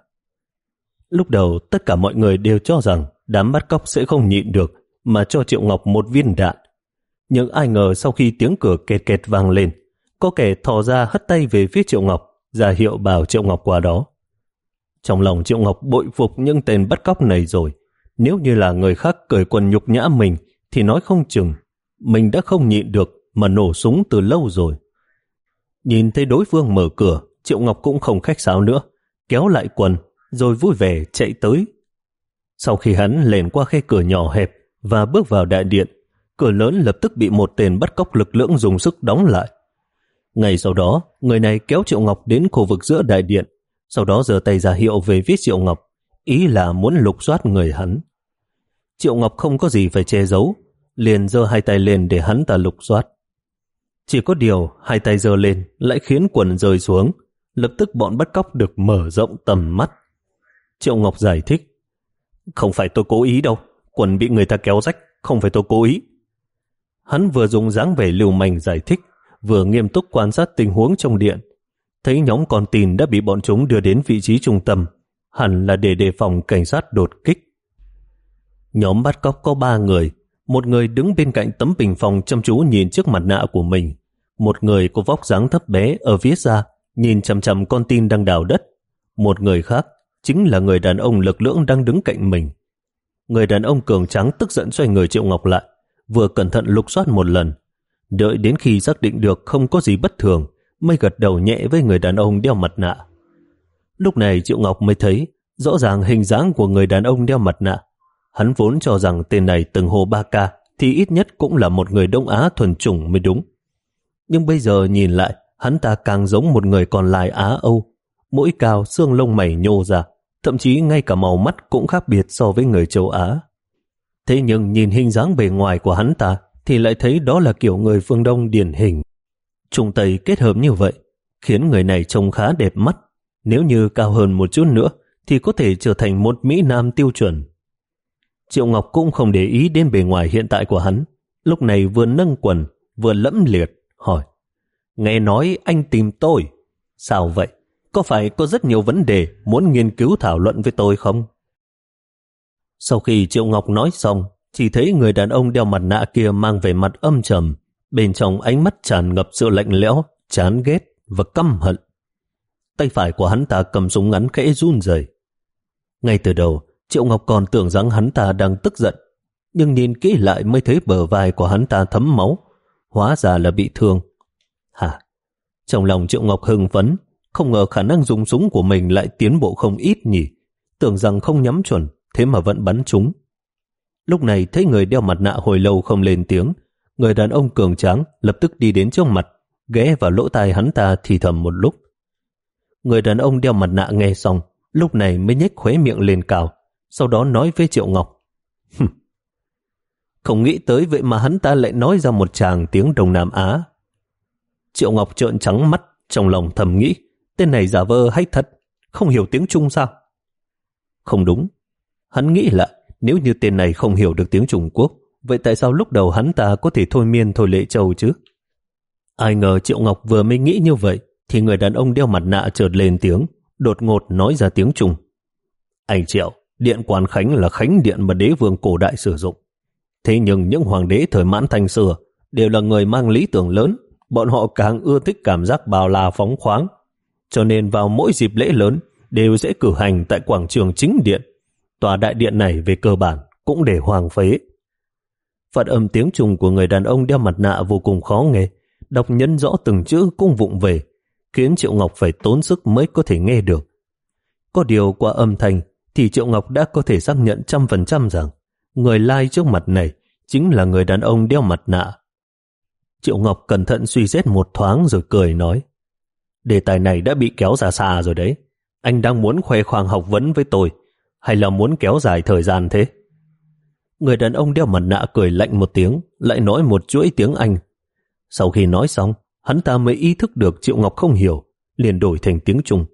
Lúc đầu tất cả mọi người đều cho rằng đám bắt cóc sẽ không nhịn được mà cho Triệu Ngọc một viên đạn. Nhưng ai ngờ sau khi tiếng cửa kẹt kẹt vang lên, có kẻ thò ra hất tay về phía Triệu Ngọc, ra hiệu bảo Triệu Ngọc qua đó. Trong lòng Triệu Ngọc bội phục những tên bắt cóc này rồi. Nếu như là người khác cởi quần nhục nhã mình thì nói không chừng mình đã không nhịn được mà nổ súng từ lâu rồi. Nhìn thấy đối phương mở cửa, Triệu Ngọc cũng không khách sáo nữa, kéo lại quần rồi vui vẻ chạy tới. Sau khi hắn lèn qua khe cửa nhỏ hẹp và bước vào đại điện, cửa lớn lập tức bị một tên bắt cóc lực lưỡng dùng sức đóng lại. Ngay sau đó, người này kéo Triệu Ngọc đến khu vực giữa đại điện, sau đó giơ tay ra hiệu về phía Triệu Ngọc, ý là muốn lục soát người hắn. Triệu Ngọc không có gì phải che giấu, liền giơ hai tay lên để hắn ta lục soát. Chỉ có điều hai tay giơ lên lại khiến quần rơi xuống, lập tức bọn bắt cóc được mở rộng tầm mắt. Triệu Ngọc giải thích: Không phải tôi cố ý đâu, quần bị người ta kéo rách, không phải tôi cố ý. Hắn vừa dùng dáng vẻ lưu manh giải thích, vừa nghiêm túc quan sát tình huống trong điện. Thấy nhóm con tin đã bị bọn chúng đưa đến vị trí trung tâm, hẳn là để đề phòng cảnh sát đột kích. Nhóm bắt cóc có ba người, một người đứng bên cạnh tấm bình phong chăm chú nhìn trước mặt nạ của mình, một người có vóc dáng thấp bé ở phía xa nhìn chằm chằm con tin đang đào đất, một người khác chính là người đàn ông lực lưỡng đang đứng cạnh mình. Người đàn ông cường tráng tức giận xoay người Triệu Ngọc lại, vừa cẩn thận lục soát một lần, đợi đến khi xác định được không có gì bất thường mới gật đầu nhẹ với người đàn ông đeo mặt nạ. Lúc này Triệu Ngọc mới thấy rõ ràng hình dáng của người đàn ông đeo mặt nạ. Hắn vốn cho rằng tên này từng hô ba ca thì ít nhất cũng là một người Đông Á thuần chủng mới đúng. Nhưng bây giờ nhìn lại, hắn ta càng giống một người còn lại Á Âu. Mũi cao, xương lông mày nhô ra, thậm chí ngay cả màu mắt cũng khác biệt so với người châu Á. Thế nhưng nhìn hình dáng bề ngoài của hắn ta thì lại thấy đó là kiểu người phương Đông điển hình. Trung Tây kết hợp như vậy khiến người này trông khá đẹp mắt. Nếu như cao hơn một chút nữa thì có thể trở thành một Mỹ Nam tiêu chuẩn. Triệu Ngọc cũng không để ý đến bề ngoài hiện tại của hắn. Lúc này vừa nâng quần vừa lẫm liệt hỏi: nghe nói anh tìm tôi. Sao vậy? Có phải có rất nhiều vấn đề muốn nghiên cứu thảo luận với tôi không? Sau khi Triệu Ngọc nói xong, chỉ thấy người đàn ông đeo mặt nạ kia mang vẻ mặt âm trầm, bên trong ánh mắt tràn ngập sự lạnh lẽo, chán ghét và căm hận. Tay phải của hắn ta cầm súng ngắn khẽ run rẩy. Ngay từ đầu, Triệu Ngọc còn tưởng rằng hắn ta đang tức giận, nhưng nhìn kỹ lại mới thấy bờ vai của hắn ta thấm máu, hóa ra là bị thương. Hả? Trong lòng Triệu Ngọc hưng phấn, không ngờ khả năng dùng súng của mình lại tiến bộ không ít nhỉ. Tưởng rằng không nhắm chuẩn, thế mà vẫn bắn trúng. Lúc này thấy người đeo mặt nạ hồi lâu không lên tiếng, người đàn ông cường tráng lập tức đi đến trước mặt, ghé vào lỗ tai hắn ta thì thầm một lúc. Người đàn ông đeo mặt nạ nghe xong, lúc này mới nhếch khóe miệng lên cao, sau đó nói với Triệu Ngọc: không nghĩ tới vậy mà hắn ta lại nói ra một tràng tiếng Đông Nam Á. Triệu Ngọc trợn trắng mắt, trong lòng thầm nghĩ, tên này giả vờ hay thật, không hiểu tiếng Trung sao? Không đúng. Hắn nghĩ lại, nếu như tên này không hiểu được tiếng Trung Quốc, vậy tại sao lúc đầu hắn ta có thể thôi miên thôi Lệ Châu chứ? Ai ngờ Triệu Ngọc vừa mới nghĩ như vậy, thì người đàn ông đeo mặt nạ chợt lên tiếng, đột ngột nói ra tiếng Trung. Anh Triệu, điện Quan Khánh là khánh điện mà đế vương cổ đại sử dụng. Thế nhưng những hoàng đế thời Mãn Thanh xưa đều là người mang lý tưởng lớn, bọn họ càng ưa thích cảm giác bao la phóng khoáng. Cho nên vào mỗi dịp lễ lớn đều sẽ cử hành tại quảng trường chính điện. Tòa đại điện này về cơ bản cũng để hoang phế. Phát âm tiếng Trung của người đàn ông đeo mặt nạ vô cùng khó nghe, đọc nhân rõ từng chữ cũng vụng về, khiến Triệu Ngọc phải tốn sức mới có thể nghe được. Có điều qua âm thanh thì Triệu Ngọc đã có thể xác nhận trăm phần trăm rằng người lai trước mặt này chính là người đàn ông đeo mặt nạ. Triệu Ngọc cẩn thận suy xét một thoáng rồi cười nói: đề tài này đã bị kéo ra xa rồi đấy. Anh đang muốn khoe khoang học vấn với tôi, hay là muốn kéo dài thời gian thế? Người đàn ông đeo mặt nạ cười lạnh một tiếng, lại nói một chuỗi tiếng Anh. Sau khi nói xong, hắn ta mới ý thức được Triệu Ngọc không hiểu, liền đổi thành tiếng Trung.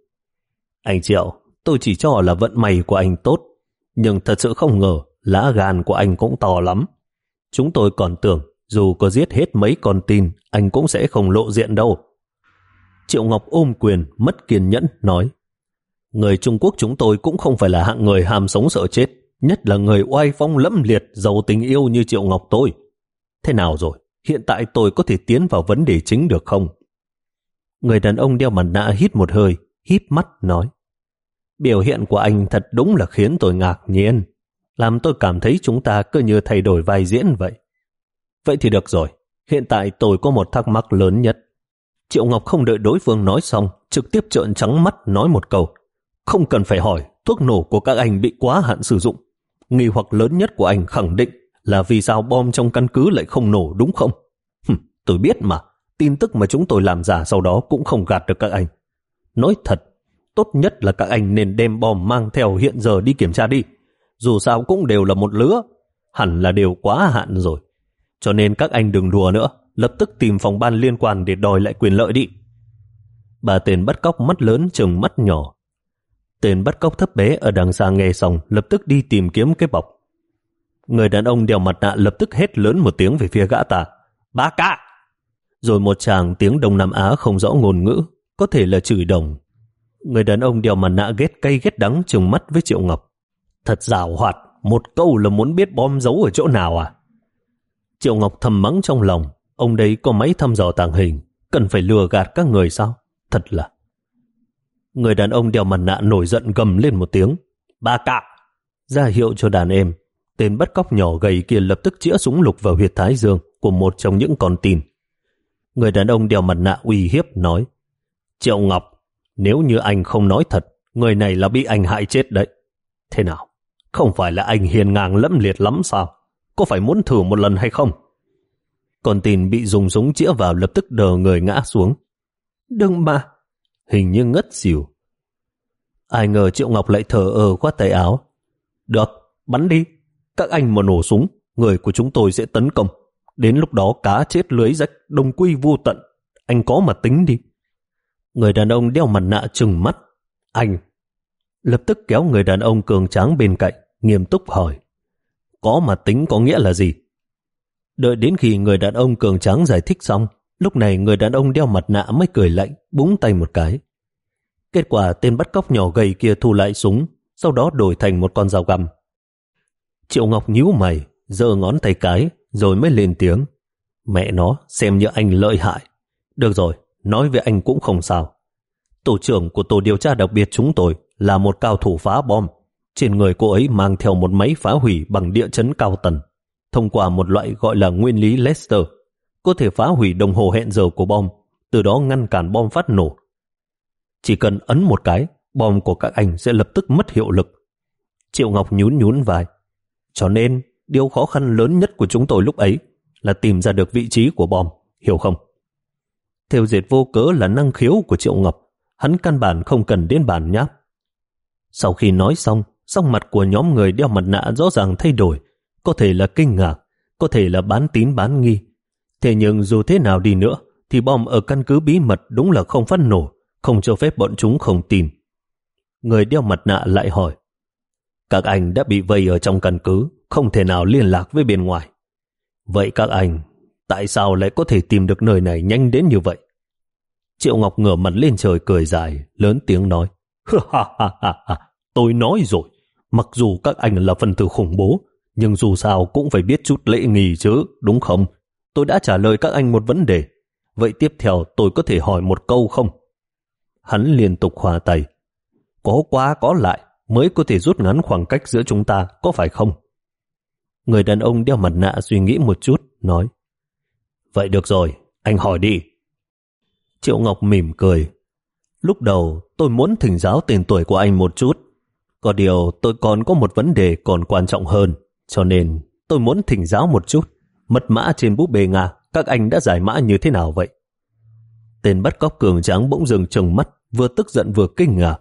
Anh Triệu, tôi chỉ cho là vận may của anh tốt, nhưng thật sự không ngờ lá gan của anh cũng to lắm. Chúng tôi còn tưởng dù có giết hết mấy con tin, anh cũng sẽ không lộ diện đâu. Triệu Ngọc ôm quyền, mất kiên nhẫn, nói: người Trung Quốc chúng tôi cũng không phải là hạng người ham sống sợ chết, nhất là người oai phong lẫm liệt, giàu tình yêu như Triệu Ngọc tôi. Thế nào rồi? Hiện tại tôi có thể tiến vào vấn đề chính được không? Người đàn ông đeo mặt nạ hít một hơi, híp mắt nói: biểu hiện của anh thật đúng là khiến tôi ngạc nhiên, làm tôi cảm thấy chúng ta cứ như thay đổi vai diễn vậy. Vậy thì được rồi, hiện tại tôi có một thắc mắc lớn nhất. Triệu Ngọc không đợi đối phương nói xong, trực tiếp trợn trắng mắt nói một câu: không cần phải hỏi, thuốc nổ của các anh bị quá hạn sử dụng. Nghi hoặc lớn nhất của anh khẳng định là vì sao bom trong căn cứ lại không nổ, đúng không? Hừm, tôi biết mà, tin tức mà chúng tôi làm giả sau đó cũng không gạt được các anh. Nói thật, tốt nhất là các anh nên đem bom mang theo hiện giờ đi kiểm tra đi. Dù sao cũng đều là một lứa, hẳn là đều quá hạn rồi. Cho nên các anh đừng đùa nữa, lập tức tìm phòng ban liên quan để đòi lại quyền lợi đi. Bà tên bắt cóc mắt lớn trừng mắt nhỏ. Tên bắt cóc thấp bé ở đằng xa nghe xong lập tức đi tìm kiếm cái bọc. Người đàn ông đeo mặt nạ lập tức hét lớn một tiếng về phía gã ta: Ba cả! Rồi một tràng tiếng Đông Nam Á không rõ ngôn ngữ, có thể là chửi đồng. Người đàn ông đeo mặt nạ ghét cay ghét đắng trừng mắt với Triệu Ngọc. Thật giàu hoạt, một câu là muốn biết bom giấu ở chỗ nào à? Triệu Ngọc thầm mắng trong lòng, ông đấy có máy thăm dò tàng hình, cần phải lừa gạt các người sao? Thật là... Người đàn ông đeo mặt nạ nổi giận gầm lên một tiếng: Ba cả! Ra hiệu cho đàn em. Tên bắt cóc nhỏ gầy kia lập tức chĩa súng lục vào huyệt thái dương của một trong những con tin. Người đàn ông đeo mặt nạ uy hiếp nói: Triệu Ngọc, nếu như anh không nói thật, người này là bị anh hại chết đấy. Thế nào? Không phải là anh hiền ngang lẫm liệt lắm sao? Có phải muốn thử một lần hay không? Con tin bị dùng súng chĩa vào lập tức đờ người ngã xuống. Đừng mà! Hình như ngất xỉu. Ai ngờ Triệu Ngọc lại thờ ơ khoát tay áo. Được, bắn đi. Các anh mà nổ súng, người của chúng tôi sẽ tấn công. Đến lúc đó cá chết lưới rách, đồng quy vô tận. Anh có mà tính đi. Người đàn ông đeo mặt nạ trừng mắt. Anh! Lập tức kéo người đàn ông cường tráng bên cạnh, nghiêm túc hỏi. Có mà tính có nghĩa là gì? Đợi đến khi người đàn ông cường tráng giải thích xong, lúc này người đàn ông đeo mặt nạ mới cười lạnh, búng tay một cái. Kết quả tên bắt cóc nhỏ gầy kia thu lại súng, sau đó đổi thành một con dao găm. Triệu Ngọc nhíu mày, giơ ngón tay cái, rồi mới lên tiếng. Mẹ nó, xem như anh lợi hại. Được rồi, nói với anh cũng không sao. Tổ trưởng của tổ điều tra đặc biệt chúng tôi là một cao thủ phá bom. Trên người cô ấy mang theo một máy phá hủy bằng địa chấn cao tần. Thông qua một loại gọi là nguyên lý Lester, có thể phá hủy đồng hồ hẹn giờ của bom, từ đó ngăn cản bom phát nổ. Chỉ cần ấn một cái, bom của các anh sẽ lập tức mất hiệu lực. Triệu Ngọc nhún nhún vai. Cho nên, điều khó khăn lớn nhất của chúng tôi lúc ấy là tìm ra được vị trí của bom, hiểu không? Thêu dệt vô cớ là năng khiếu của Triệu Ngọc, hắn căn bản không cần đến bản nháp. Sau khi nói xong, sắc mặt của nhóm người đeo mặt nạ rõ ràng thay đổi, có thể là kinh ngạc, có thể là bán tín bán nghi. Thế nhưng dù thế nào đi nữa, thì bom ở căn cứ bí mật đúng là không phát nổ, không cho phép bọn chúng không tin. Người đeo mặt nạ lại hỏi, các anh đã bị vây ở trong căn cứ, không thể nào liên lạc với bên ngoài. Vậy các anh, tại sao lại có thể tìm được nơi này nhanh đến như vậy? Triệu Ngọc ngửa mặt lên trời cười dài, lớn tiếng nói, ha ha ha ha, tôi nói rồi, mặc dù các anh là phần tử khủng bố, nhưng dù sao cũng phải biết chút lễ nghi chứ, đúng không? Tôi đã trả lời các anh một vấn đề, vậy tiếp theo tôi có thể hỏi một câu không? Hắn liên tục khoa tay. Có qua có lại mới có thể rút ngắn khoảng cách giữa chúng ta, có phải không? Người đàn ông đeo mặt nạ suy nghĩ một chút, nói, vậy được rồi, anh hỏi đi. Triệu Ngọc mỉm cười. Lúc đầu tôi muốn thỉnh giáo tên tuổi của anh một chút. Có điều tôi còn có một vấn đề còn quan trọng hơn, cho nên tôi muốn thỉnh giáo một chút. Mật mã trên búp bê Nga, các anh đã giải mã như thế nào vậy? Tên bắt cóc cường tráng bỗng dừng trừng mắt, vừa tức giận vừa kinh ngạc.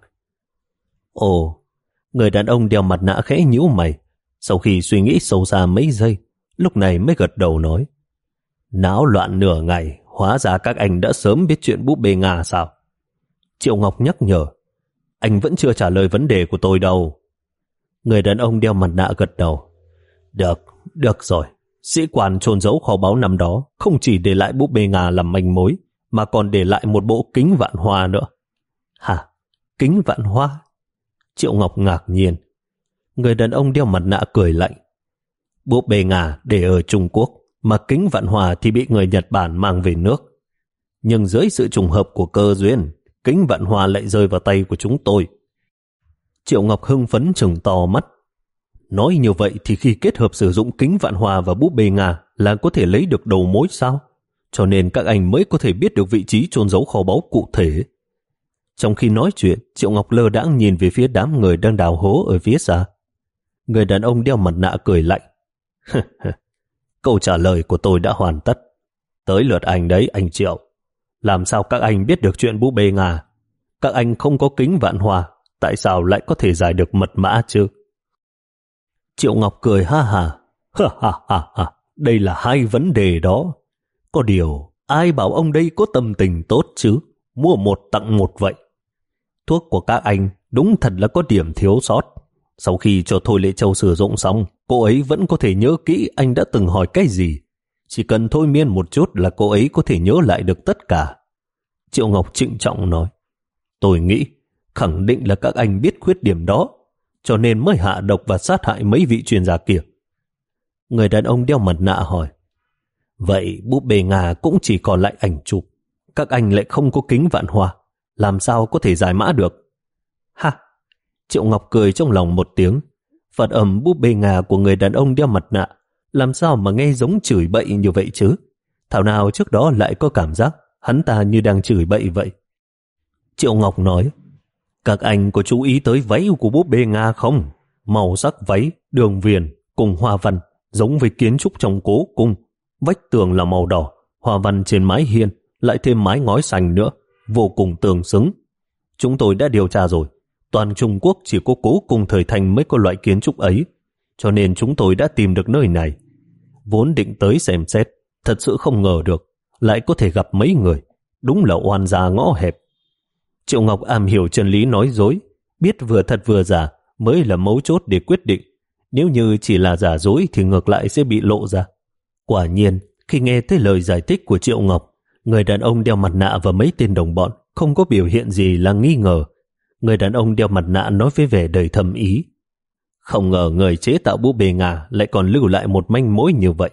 Ồ, người đàn ông đeo mặt nạ khẽ nhíu mày. Sau khi suy nghĩ sâu xa mấy giây, lúc này mới gật đầu nói, náo loạn nửa ngày, hóa ra các anh đã sớm biết chuyện búp bê Nga sao? Triệu Ngọc nhắc nhở, anh vẫn chưa trả lời vấn đề của tôi đâu. Người đàn ông đeo mặt nạ gật đầu. Được, được rồi. Sĩ quan chôn giấu kho báu năm đó không chỉ để lại búp bê Nga làm manh mối, mà còn để lại một bộ kính vạn hoa nữa. Hả? Kính vạn hoa? Triệu Ngọc ngạc nhiên. Người đàn ông đeo mặt nạ cười lạnh. Búp bê Nga để ở Trung Quốc, mà kính vạn hoa thì bị người Nhật Bản mang về nước. Nhưng dưới sự trùng hợp của cơ duyên, kính vạn hoa lại rơi vào tay của chúng tôi. Triệu Ngọc hưng phấn trừng to mắt. Nói như vậy thì khi kết hợp sử dụng kính vạn hoa và búp bê Nga là có thể lấy được đầu mối sao? Cho nên các anh mới có thể biết được vị trí chôn giấu kho báu cụ thể. Trong khi nói chuyện, Triệu Ngọc lơ đãng nhìn về phía đám người đang đào hố ở phía xa. Người đàn ông đeo mặt nạ cười lạnh. Câu trả lời của tôi đã hoàn tất. Tới lượt anh đấy, anh Triệu. Làm sao các anh biết được chuyện búp bê Nga? Các anh không có kính vạn hoa, tại sao lại có thể giải được mật mã chứ? Triệu Ngọc cười ha ha. Ha ha ha ha, đây là hai vấn đề đó. Có điều, ai bảo ông đây có tâm tình tốt chứ? Mua một tặng một vậy. Thuốc của các anh đúng thật là có điểm thiếu sót. Sau khi cho Thôi Lệ Châu sử dụng xong, cô ấy vẫn có thể nhớ kỹ anh đã từng hỏi cái gì. Chỉ cần thôi miên một chút là cô ấy có thể nhớ lại được tất cả. Triệu Ngọc trịnh trọng nói, tôi nghĩ khẳng định là các anh biết khuyết điểm đó, cho nên mới hạ độc và sát hại mấy vị chuyên gia kia. Người đàn ông đeo mặt nạ hỏi, vậy búp bê Nga cũng chỉ còn lại ảnh chụp, các anh lại không có kính vạn hoa, làm sao có thể giải mã được? Ha! Triệu Ngọc cười trong lòng một tiếng. Phát âm búp bê Nga của người đàn ông đeo mặt nạ làm sao mà nghe giống chửi bậy như vậy chứ? Thảo nào trước đó lại có cảm giác hắn ta như đang chửi bậy vậy. Triệu Ngọc nói, các anh có chú ý tới váy của búp bê Nga không? Màu sắc váy, đường viền cùng hoa văn giống với kiến trúc trong cố cung. Vách tường là màu đỏ, hoa văn trên mái hiên lại thêm mái ngói xanh nữa, vô cùng tương xứng. Chúng tôi đã điều tra rồi, toàn Trung Quốc chỉ có Cố Cung thời Thanh mới có loại kiến trúc ấy, cho nên chúng tôi đã tìm được nơi này. Vốn định tới xem xét, thật sự không ngờ được, lại có thể gặp mấy người, đúng là oan gia ngõ hẹp. Triệu Ngọc am hiểu chân lý nói dối, biết vừa thật vừa giả mới là mấu chốt để quyết định. Nếu như chỉ là giả dối thì ngược lại sẽ bị lộ ra. Quả nhiên, khi nghe tới lời giải thích của Triệu Ngọc, người đàn ông đeo mặt nạ và mấy tên đồng bọn không có biểu hiện gì là nghi ngờ. Người đàn ông đeo mặt nạ nói với vẻ đầy thâm ý. Không ngờ người chế tạo búp bê Nga lại còn lưu lại một manh mối như vậy.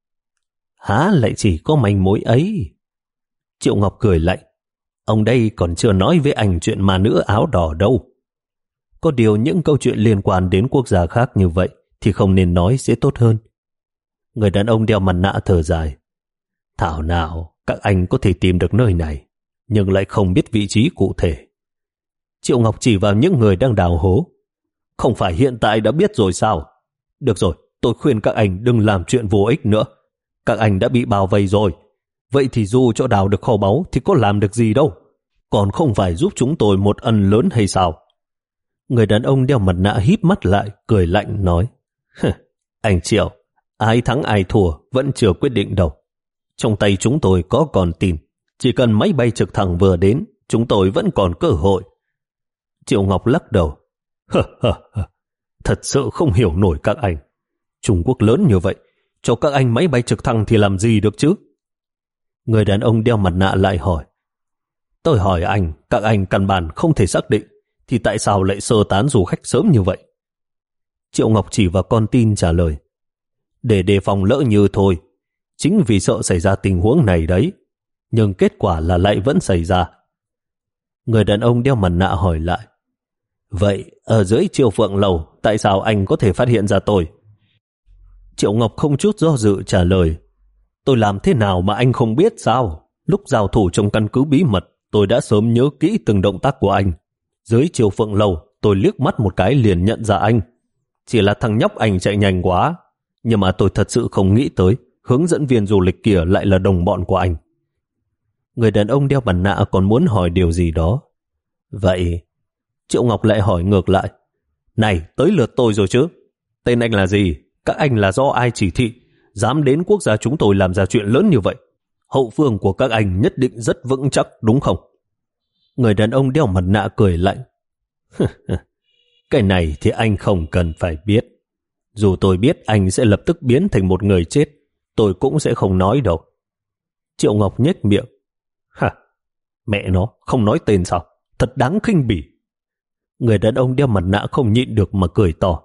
Há lại chỉ có manh mối ấy? Triệu Ngọc cười lạnh. Ông đây còn chưa nói với anh chuyện mà nữ áo đỏ đâu. Có điều những câu chuyện liên quan đến quốc gia khác như vậy thì không nên nói sẽ tốt hơn. Người đàn ông đeo mặt nạ thở dài. Thảo nào các anh có thể tìm được nơi này, nhưng lại không biết vị trí cụ thể. Triệu Ngọc chỉ vào những người đang đào hố. Không phải hiện tại đã biết rồi sao? Được rồi, tôi khuyên các anh đừng làm chuyện vô ích nữa. Các anh đã bị bao vây rồi. Vậy thì dù cho đào được kho báu thì có làm được gì đâu. Còn không phải giúp chúng tôi một ân lớn hay sao? Người đàn ông đeo mặt nạ híp mắt lại, cười lạnh nói. Anh Triệu, ai thắng ai thua vẫn chưa quyết định đâu. Trong tay chúng tôi có con tin. Chỉ cần máy bay trực thăng vừa đến, chúng tôi vẫn còn cơ hội. Triệu Ngọc lắc đầu. Thật sự không hiểu nổi các anh. Trung Quốc lớn như vậy, cho các anh máy bay trực thăng thì làm gì được chứ? Người đàn ông đeo mặt nạ lại hỏi. Tôi hỏi anh, các anh căn bản không thể xác định, thì tại sao lại sơ tán du khách sớm như vậy? Triệu Ngọc chỉ vào con tin trả lời. Để đề phòng lỡ như thôi. Chính vì sợ xảy ra tình huống này đấy. Nhưng kết quả là lại vẫn xảy ra. Người đàn ông đeo mặt nạ hỏi lại. Vậy ở dưới Triều Phượng Lầu, tại sao anh có thể phát hiện ra tôi? Triệu Ngọc không chút do dự trả lời. Tôi làm thế nào mà anh không biết sao? Lúc giao thủ trong căn cứ bí mật, tôi đã sớm nhớ kỹ từng động tác của anh. Dưới Triều Phượng Lầu, tôi liếc mắt một cái liền nhận ra anh. Chỉ là thằng nhóc anh chạy nhanh quá. Nhưng mà tôi thật sự không nghĩ tới hướng dẫn viên du lịch kia lại là đồng bọn của anh. Người đàn ông đeo mặt nạ còn muốn hỏi điều gì đó. Vậy Triệu Ngọc lại hỏi ngược lại. Này, tới lượt tôi rồi chứ? Tên anh là gì? Các anh là do ai chỉ thị? Dám đến quốc gia chúng tôi làm ra chuyện lớn như vậy? Hậu phương của các anh nhất định rất vững chắc đúng không? Người đàn ông đeo mặt nạ cười lạnh. Cái này thì anh không cần phải biết. Dù tôi biết anh sẽ lập tức biến thành một người chết, tôi cũng sẽ không nói đâu. Triệu Ngọc nhếch miệng. Hả? Mẹ nó, không nói tên sao? Thật đáng khinh bỉ. Người đàn ông đeo mặt nạ không nhịn được mà cười to.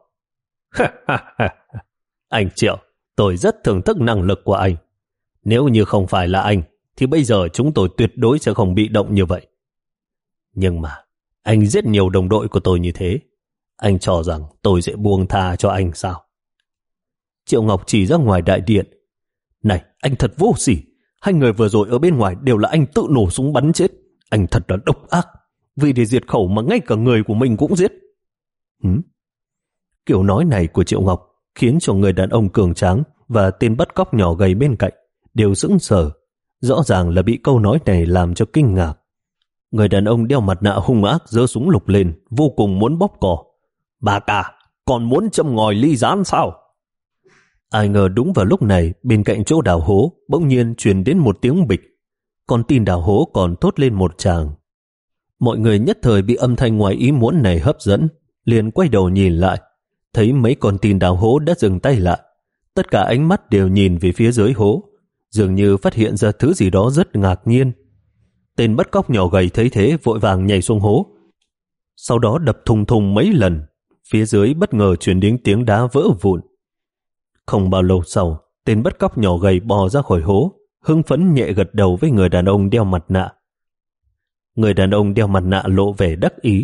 Anh Triệu, tôi rất thưởng thức năng lực của anh. Nếu như không phải là anh, thì bây giờ chúng tôi tuyệt đối sẽ không bị động như vậy. Nhưng mà, anh giết nhiều đồng đội của tôi như thế, anh cho rằng tôi sẽ buông tha cho anh sao? Triệu Ngọc chỉ ra ngoài đại điện. Này, anh thật vô sỉ. Hai người vừa rồi ở bên ngoài đều là anh tự nổ súng bắn chết. Anh thật là độc ác. Vì để diệt khẩu mà ngay cả người của mình cũng giết. Hứ? Kiểu nói này của Triệu Ngọc khiến cho người đàn ông cường tráng và tên bắt cóc nhỏ gầy bên cạnh đều sững sờ. Rõ ràng là bị câu nói này làm cho kinh ngạc. Người đàn ông đeo mặt nạ hung ác giơ súng lục lên, vô cùng muốn bóp cò. Bà cả, còn muốn châm ngòi ly gián sao? Ai ngờ đúng vào lúc này, bên cạnh chỗ đào hố bỗng nhiên truyền đến một tiếng bịch. Con tin đào hố còn thốt lên một tràng. Mọi người nhất thời bị âm thanh ngoài ý muốn này hấp dẫn, liền quay đầu nhìn lại, thấy mấy con tin đào hố đã dừng tay lại. Tất cả ánh mắt đều nhìn về phía dưới hố, dường như phát hiện ra thứ gì đó rất ngạc nhiên. Tên bắt cóc nhỏ gầy thấy thế vội vàng nhảy xuống hố, sau đó đập thùng thùng mấy lần. Phía dưới bất ngờ truyền đến tiếng đá vỡ vụn. Không bao lâu sau, tên bắt cóc nhỏ gầy bò ra khỏi hố, hưng phấn nhẹ gật đầu với người đàn ông đeo mặt nạ. Người đàn ông đeo mặt nạ lộ vẻ đắc ý.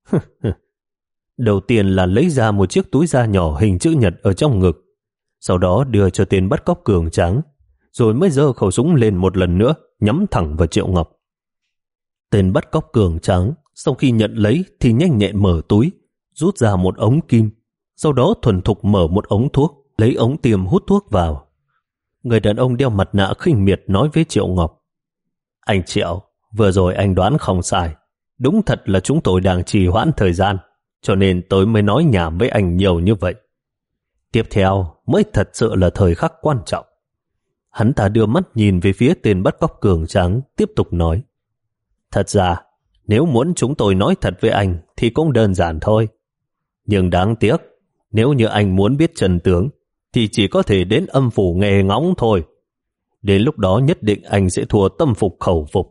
Đầu tiên là lấy ra một chiếc túi da nhỏ hình chữ nhật ở trong ngực, sau đó đưa cho tên bắt cóc cường tráng, rồi mới giơ khẩu súng lên một lần nữa, nhắm thẳng vào Triệu Ngọc. Tên bắt cóc cường tráng sau khi nhận lấy thì nhanh nhẹn mở túi, rút ra một ống kim, sau đó thuần thục mở một ống thuốc, lấy ống tiêm hút thuốc vào. Người đàn ông đeo mặt nạ khinh miệt nói với Triệu Ngọc: Anh Triệu, vừa rồi anh đoán không sai. Đúng thật là chúng tôi đang trì hoãn thời gian, cho nên tôi mới nói nhảm với anh nhiều như vậy. Tiếp theo mới thật sự là thời khắc quan trọng. Hắn ta đưa mắt nhìn về phía tên bắt cóc cường tráng, tiếp tục nói: Thật ra, nếu muốn chúng tôi nói thật với anh thì cũng đơn giản thôi. Nhưng đáng tiếc, nếu như anh muốn biết chân tướng thì chỉ có thể đến âm phủ nghe ngóng thôi. Đến lúc đó nhất định anh sẽ thua tâm phục khẩu phục.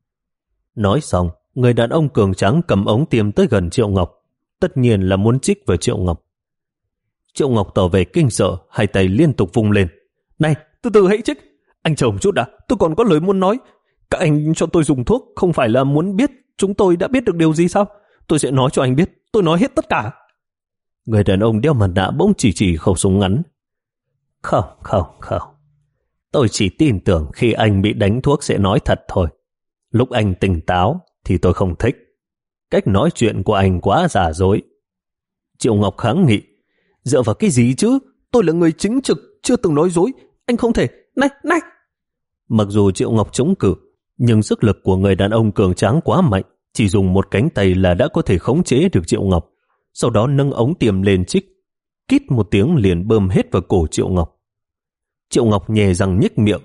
Nói xong, người đàn ông cường tráng cầm ống tiêm tới gần Triệu Ngọc, tất nhiên là muốn chích vào Triệu Ngọc. Triệu Ngọc tỏ vẻ kinh sợ, hai tay liên tục vung lên. Này, từ từ hãy chích. Anh chờ một chút đã, tôi còn có lời muốn nói. Các anh cho tôi dùng thuốc không phải là muốn biết chúng tôi đã biết được điều gì sao? Tôi sẽ nói cho anh biết, tôi nói hết tất cả. Người đàn ông đeo mặt nạ bỗng chỉ chỉ khẩu súng ngắn. Không, không, không. Tôi chỉ tin tưởng khi anh bị đánh thuốc sẽ nói thật thôi. Lúc anh tỉnh táo thì tôi không thích. Cách nói chuyện của anh quá giả dối. Triệu Ngọc kháng nghị. Dựa vào cái gì chứ? Tôi là người chính trực, chưa từng nói dối. Anh không thể. Này, này! Mặc dù Triệu Ngọc chống cự, nhưng sức lực của người đàn ông cường tráng quá mạnh. Chỉ dùng một cánh tay là đã có thể khống chế được Triệu Ngọc. Sau đó nâng ống tiêm lên chích. Kít một tiếng liền bơm hết vào cổ Triệu Ngọc. Triệu Ngọc nhè răng nhếch miệng.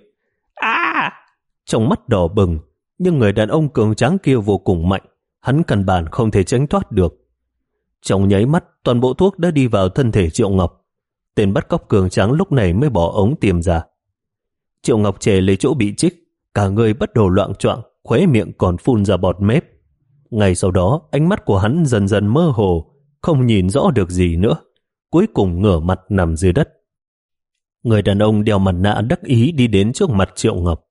À! Trong mắt đỏ bừng, nhưng người đàn ông cường tráng kia vô cùng mạnh. Hắn căn bản không thể tránh thoát được. Trong nháy mắt, toàn bộ thuốc đã đi vào thân thể Triệu Ngọc. Tên bắt cóc cường tráng lúc này mới bỏ ống tiêm ra. Triệu Ngọc chề lấy chỗ bị chích, cả người bắt đầu loạng choạng, khóe miệng còn phun ra bọt mép. Ngay sau đó, ánh mắt của hắn dần dần mơ hồ, không nhìn rõ được gì nữa. Cuối cùng ngửa mặt nằm dưới đất. Người đàn ông đeo mặt nạ đắc ý đi đến trước mặt Triệu Ngọc.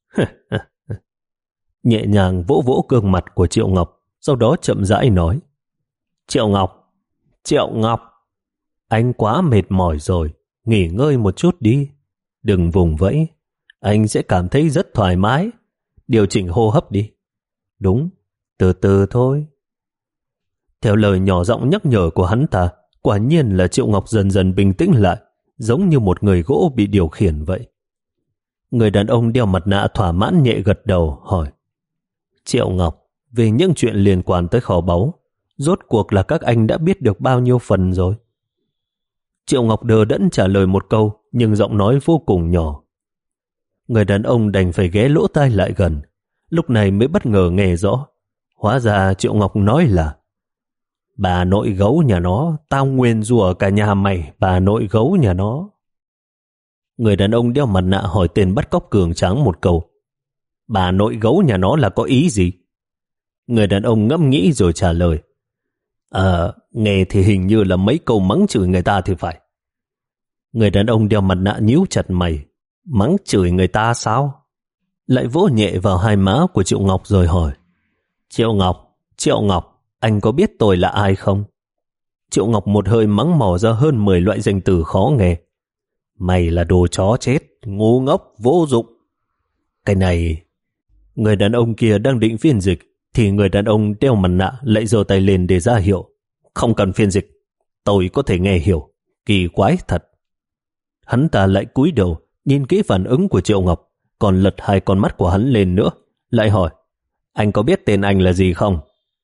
Nhẹ nhàng vỗ vỗ gương mặt của Triệu Ngọc, sau đó chậm rãi nói: Triệu Ngọc, Triệu Ngọc, anh quá mệt mỏi rồi, nghỉ ngơi một chút đi. Đừng vùng vẫy, anh sẽ cảm thấy rất thoải mái. Điều chỉnh hô hấp đi. Đúng, từ từ thôi. Theo lời nhỏ giọng nhắc nhở của hắn ta, quả nhiên là Triệu Ngọc dần dần bình tĩnh lại, giống như một người gỗ bị điều khiển vậy. Người đàn ông đeo mặt nạ thỏa mãn nhẹ gật đầu, hỏi: Triệu Ngọc, về những chuyện liên quan tới kho báu, rốt cuộc là các anh đã biết được bao nhiêu phần rồi? Triệu Ngọc đờ đẫn trả lời một câu, nhưng giọng nói vô cùng nhỏ. Người đàn ông đành phải ghé lỗ tai lại gần, lúc này mới bất ngờ nghe rõ. Hóa ra Triệu Ngọc nói là: Bà nội gấu nhà nó, tao nguyền rủa cả nhà mày, bà nội gấu nhà nó. Người đàn ông đeo mặt nạ hỏi tên bắt cóc cường tráng một câu: Bà nội gấu nhà nó là có ý gì? Người đàn ông ngẫm nghĩ rồi trả lời: Ờ, nghe thì hình như là mấy câu mắng chửi người ta thì phải. Người đàn ông đeo mặt nạ nhíu chặt mày: Mắng chửi người ta sao? Lại vỗ nhẹ vào hai má của Triệu Ngọc rồi hỏi: Triệu Ngọc, Triệu Ngọc, anh có biết tôi là ai không? Triệu Ngọc một hơi mắng mỏ ra hơn mười loại danh từ khó nghe. Mày là đồ chó chết, ngu ngốc, vô dụng. Cái này... Người đàn ông kia đang định phiên dịch, thì người đàn ông đeo mặt nạ lại giơ tay lên để ra hiệu. Không cần phiên dịch, tôi có thể nghe hiểu. Kỳ quái thật. Hắn ta lại cúi đầu, nhìn kỹ phản ứng của Triệu Ngọc, còn lật hai con mắt của hắn lên nữa, lại hỏi: Anh có biết tên anh là gì không?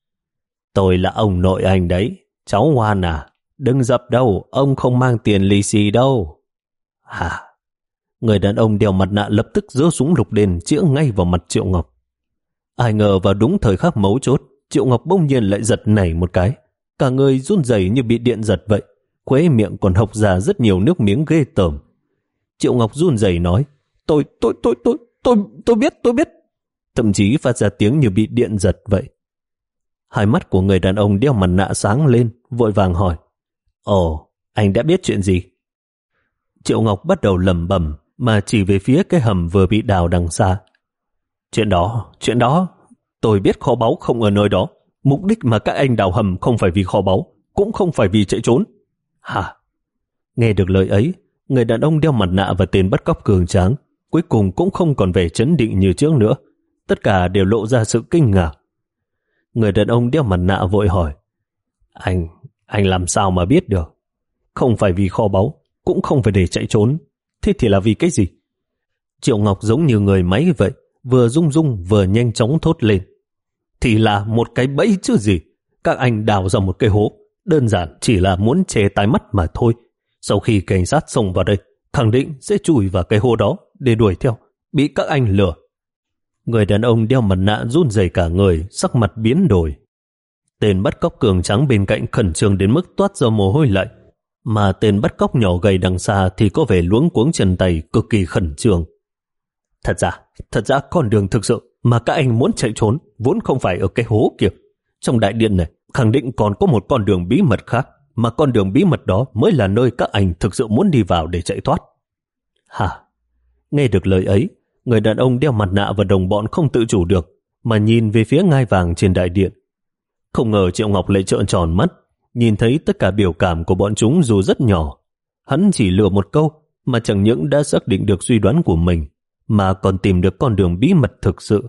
Tôi là ông nội anh đấy, cháu ngoan à. Đừng dập đâu, ông không mang tiền lì xì đâu. Hả? Người đàn ông đeo mặt nạ lập tức giơ súng lục lên chĩa ngay vào mặt Triệu Ngọc. Ai ngờ vào đúng thời khắc mấu chốt, Triệu Ngọc bỗng nhiên lại giật nảy một cái. Cả người run rẩy như bị điện giật vậy, khóe miệng còn hộc ra rất nhiều nước miếng ghê tởm. Triệu Ngọc run rẩy nói: Tôi, tôi, tôi, tôi, tôi, tôi biết, tôi biết. Thậm chí phát ra tiếng như bị điện giật vậy. Hai mắt của người đàn ông đeo mặt nạ sáng lên, vội vàng hỏi: Ồ, anh đã biết chuyện gì? Triệu Ngọc bắt đầu lẩm bẩm mà chỉ về phía cái hầm vừa bị đào đằng xa. Chuyện đó, chuyện đó, tôi biết kho báu không ở nơi đó. Mục đích mà các anh đào hầm không phải vì kho báu, cũng không phải vì chạy trốn. Hả? Nghe được lời ấy, người đàn ông đeo mặt nạ và tên bắt cóc cường tráng cuối cùng cũng không còn vẻ trấn định như trước nữa. Tất cả đều lộ ra sự kinh ngạc. Người đàn ông đeo mặt nạ vội hỏi: Anh, anh làm sao mà biết được? Không phải vì kho báu, cũng không phải để chạy trốn. Thế thì là vì cái gì? Triệu Ngọc giống như người máy vậy, vừa rung rung vừa nhanh chóng thốt lên. Thì là một cái bẫy chứ gì. Các anh đào ra một cái hố, đơn giản chỉ là muốn che tai mắt mà thôi. Sau khi cảnh sát xông vào đây, khẳng định sẽ chui vào cái hố đó để đuổi theo, bị các anh lừa. Người đàn ông đeo mặt nạ run rẩy cả người, sắc mặt biến đổi. Tên bắt cóc cường tráng bên cạnh khẩn trương đến mức toát ra mồ hôi lạnh, mà tên bắt cóc nhỏ gầy đằng xa thì có vẻ luống cuống chân tay, cực kỳ khẩn trương. Thật ra, thật ra con đường thực sự mà các anh muốn chạy trốn vốn không phải ở cái hố kia. Trong đại điện này khẳng định còn có một con đường bí mật khác, mà con đường bí mật đó mới là nơi các anh thực sự muốn đi vào để chạy thoát. Hả? Nghe được lời ấy, người đàn ông đeo mặt nạ và đồng bọn không tự chủ được mà nhìn về phía ngai vàng trên đại điện. Không ngờ Triệu Ngọc lại trợn tròn mắt, nhìn thấy tất cả biểu cảm của bọn chúng dù rất nhỏ. Hắn chỉ lừa một câu mà chẳng những đã xác định được suy đoán của mình, mà còn tìm được con đường bí mật thực sự.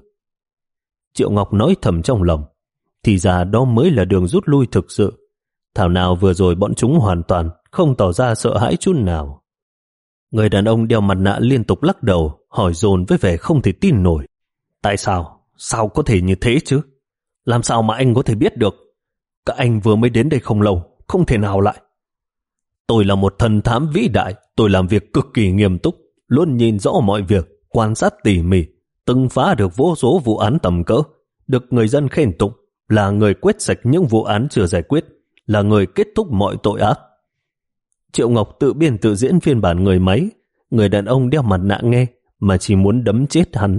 Triệu Ngọc nói thầm trong lòng, thì ra đó mới là đường rút lui thực sự. Thảo nào vừa rồi bọn chúng hoàn toàn không tỏ ra sợ hãi chút nào. Người đàn ông đeo mặt nạ liên tục lắc đầu, hỏi dồn với vẻ không thể tin nổi. Tại sao? Sao có thể như thế chứ? Làm sao mà anh có thể biết được? Các anh vừa mới đến đây không lâu, không thể nào lại. Tôi là một thần thám vĩ đại, tôi làm việc cực kỳ nghiêm túc, luôn nhìn rõ mọi việc, quan sát tỉ mỉ, từng phá được vô số vụ án tầm cỡ, được người dân khen tụng, là người quét sạch những vụ án chưa giải quyết, là người kết thúc mọi tội ác. Triệu Ngọc tự biên tự diễn phiên bản người máy. Người đàn ông đeo mặt nạ nghe mà chỉ muốn đấm chết hắn.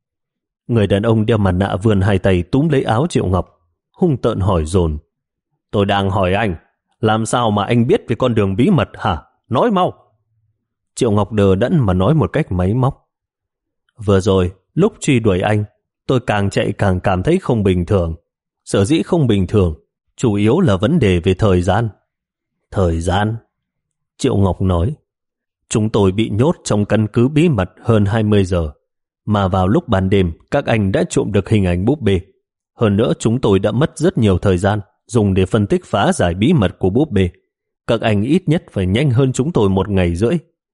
Người đàn ông đeo mặt nạ vươn hai tay túm lấy áo Triệu Ngọc, hung tợn hỏi dồn. Tôi đang hỏi anh, làm sao mà anh biết về con đường bí mật hả? Nói mau. Triệu Ngọc đờ đẫn mà nói một cách máy móc. Vừa rồi, lúc truy đuổi anh, tôi càng chạy càng cảm thấy không bình thường. Sở dĩ không bình thường, chủ yếu là vấn đề về thời gian. Thời gian? Triệu Ngọc nói. Chúng tôi bị nhốt trong căn cứ bí mật hơn hai mươi giờ, mà vào lúc ban đêm các anh đã trộm được hình ảnh búp bê. Hơn nữa chúng tôi đã mất rất nhiều thời gian dùng để phân tích phá giải bí mật của búp bê. Các anh ít nhất phải nhanh hơn chúng tôi một ngày rưỡi.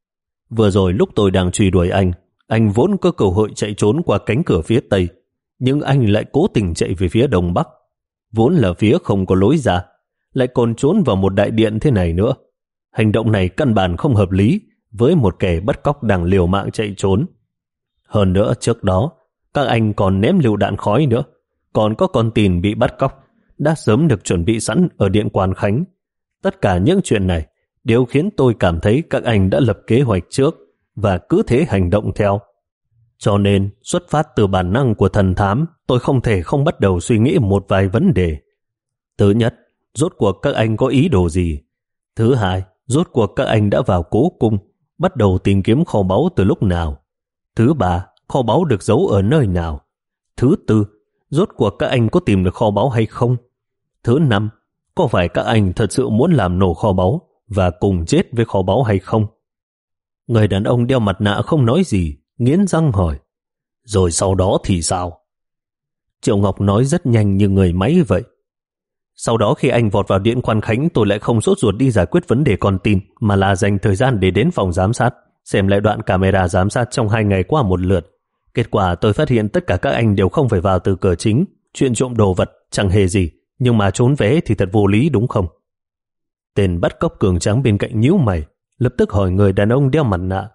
Vừa rồi lúc tôi đang truy đuổi anh, anh vốn có cơ hội chạy trốn qua cánh cửa phía Tây, nhưng anh lại cố tình chạy về phía Đông Bắc. Vốn là phía không có lối ra, lại còn trốn vào một đại điện thế này nữa. Hành động này căn bản không hợp lý với một kẻ bắt cóc đang liều mạng chạy trốn. Hơn nữa trước đó, các anh còn ném lựu đạn khói nữa, còn có con tin bị bắt cóc, đã sớm được chuẩn bị sẵn ở điện Quan Khánh. Tất cả những chuyện này đều khiến tôi cảm thấy các anh đã lập kế hoạch trước và cứ thế hành động theo. Cho nên, xuất phát từ bản năng của thần thám, tôi không thể không bắt đầu suy nghĩ một vài vấn đề. Thứ nhất, rốt cuộc các anh có ý đồ gì? Thứ hai, rốt cuộc các anh đã vào cố cung, bắt đầu tìm kiếm kho báu từ lúc nào? Thứ ba, kho báu được giấu ở nơi nào? Thứ tư, rốt cuộc các anh có tìm được kho báu hay không? Thứ năm, có phải các anh thật sự muốn làm nổ kho báu và cùng chết với kho báu hay không? Người đàn ông đeo mặt nạ không nói gì, nghiến răng hỏi. Rồi sau đó thì sao? Triệu Ngọc nói rất nhanh như người máy vậy. Sau đó khi anh vọt vào điện Quan Khánh, tôi lại không sốt ruột đi giải quyết vấn đề con tin, mà là dành thời gian để đến phòng giám sát, xem lại đoạn camera giám sát trong hai ngày qua một lượt. Kết quả tôi phát hiện tất cả các anh đều không phải vào từ cửa chính, chuyện trộm đồ vật chẳng hề gì, nhưng mà trốn vé thì thật vô lý đúng không? Tên bắt cóc cường tráng bên cạnh nhíu mày, lập tức hỏi người đàn ông đeo mặt nạ.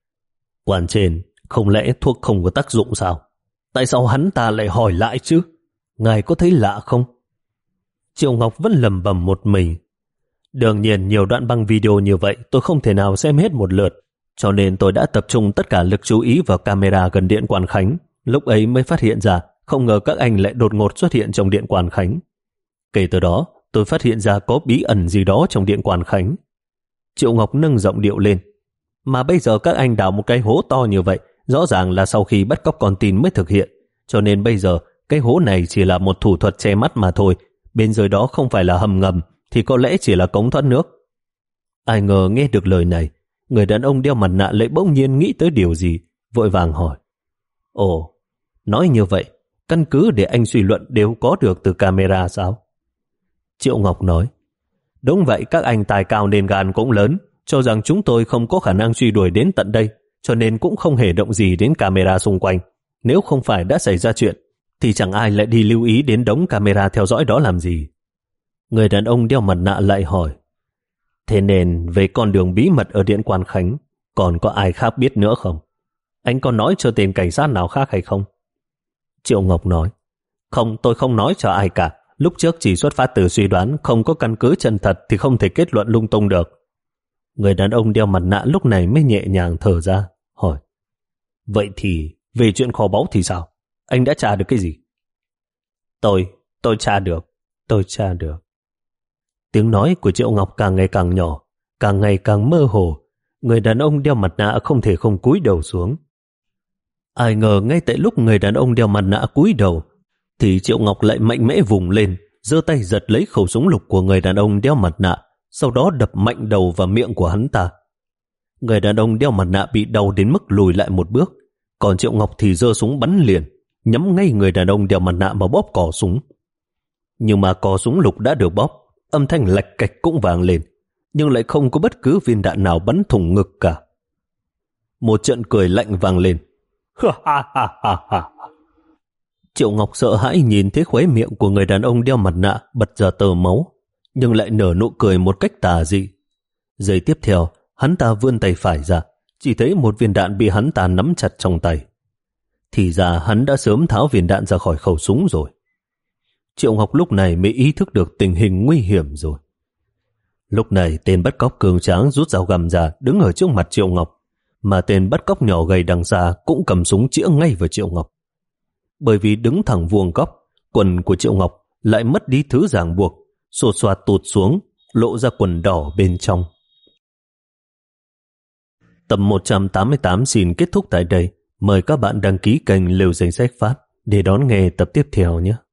Quan trên, không lẽ thuốc không có tác dụng sao? Tại sao hắn ta lại hỏi lại chứ? Ngài có thấy lạ không? Triệu Ngọc vẫn lầm bầm một mình. Đương nhiên nhiều đoạn băng video như vậy tôi không thể nào xem hết một lượt, cho nên tôi đã tập trung tất cả lực chú ý vào camera gần điện Quan Khánh. Lúc ấy mới phát hiện ra không ngờ các anh lại đột ngột xuất hiện trong điện Quan Khánh. Kể từ đó tôi phát hiện ra có bí ẩn gì đó trong điện Quan Khánh. Triệu Ngọc nâng giọng điệu lên. Mà bây giờ các anh đào một cái hố to như vậy, rõ ràng là sau khi bắt cóc con tin mới thực hiện, cho nên bây giờ cái hố này chỉ là một thủ thuật che mắt mà thôi. Bên dưới đó không phải là hầm ngầm thì có lẽ chỉ là cống thoát nước. Ai ngờ nghe được lời này, người đàn ông đeo mặt nạ lại bỗng nhiên nghĩ tới điều gì, vội vàng hỏi. Ồ, nói như vậy, căn cứ để anh suy luận đều có được từ camera sao? Triệu Ngọc nói. Đúng vậy, các anh tài cao nên gan cũng lớn, cho rằng chúng tôi không có khả năng truy đuổi đến tận đây, cho nên cũng không hề động gì đến camera xung quanh. Nếu không phải đã xảy ra chuyện, thì chẳng ai lại đi lưu ý đến đống camera theo dõi đó làm gì. Người đàn ông đeo mặt nạ lại hỏi, thế nên về con đường bí mật ở Điện Quan Khánh, còn có ai khác biết nữa không? Anh có nói cho tên cảnh sát nào khác hay không? Triệu Ngọc nói, không, tôi không nói cho ai cả. Lúc trước chỉ xuất phát từ suy đoán, không có căn cứ chân thật thì không thể kết luận lung tung được. Người đàn ông đeo mặt nạ lúc này mới nhẹ nhàng thở ra, hỏi, vậy thì về chuyện kho báu thì sao? Anh đã tra được cái gì? Tôi, tôi tra được, tôi tra được. Tiếng nói của Triệu Ngọc càng ngày càng nhỏ, càng ngày càng mơ hồ. Người đàn ông đeo mặt nạ không thể không cúi đầu xuống. Ai ngờ ngay tại lúc người đàn ông đeo mặt nạ cúi đầu, thì Triệu Ngọc lại mạnh mẽ vùng lên, giơ tay giật lấy khẩu súng lục của người đàn ông đeo mặt nạ, sau đó đập mạnh đầu vào miệng của hắn ta. Người đàn ông đeo mặt nạ bị đau đến mức lùi lại một bước, còn Triệu Ngọc thì giơ súng bắn liền, nhắm ngay người đàn ông đeo mặt nạ mà bóp cò súng. Nhưng mà cò súng lục đã được bóp, âm thanh lạch cạch cũng vang lên, nhưng lại không có bất cứ viên đạn nào bắn thủng ngực cả. Một trận cười lạnh vang lên. Triệu Ngọc sợ hãi nhìn thấy khóe miệng của người đàn ông đeo mặt nạ bật ra tơ máu, nhưng lại nở nụ cười một cách tà dị. Giây tiếp theo, hắn ta vươn tay phải ra, chỉ thấy một viên đạn bị hắn ta nắm chặt trong tay. Thì ra hắn đã sớm tháo viên đạn ra khỏi khẩu súng rồi. Triệu Ngọc lúc này mới ý thức được tình hình nguy hiểm rồi. Lúc này tên bắt cóc cường tráng rút dao găm ra đứng ở trước mặt Triệu Ngọc, mà tên bắt cóc nhỏ gầy đằng xa cũng cầm súng chĩa ngay vào Triệu Ngọc. Bởi vì đứng thẳng vuông góc, quần của Triệu Ngọc lại mất đi thứ ràng buộc, xô xoa tụt xuống, lộ ra quần đỏ bên trong. Tập một trăm tám mươi tám xin kết thúc tại đây. Mời các bạn đăng ký kênh Liều Danh Sách Phát để đón nghe tập tiếp theo nhé.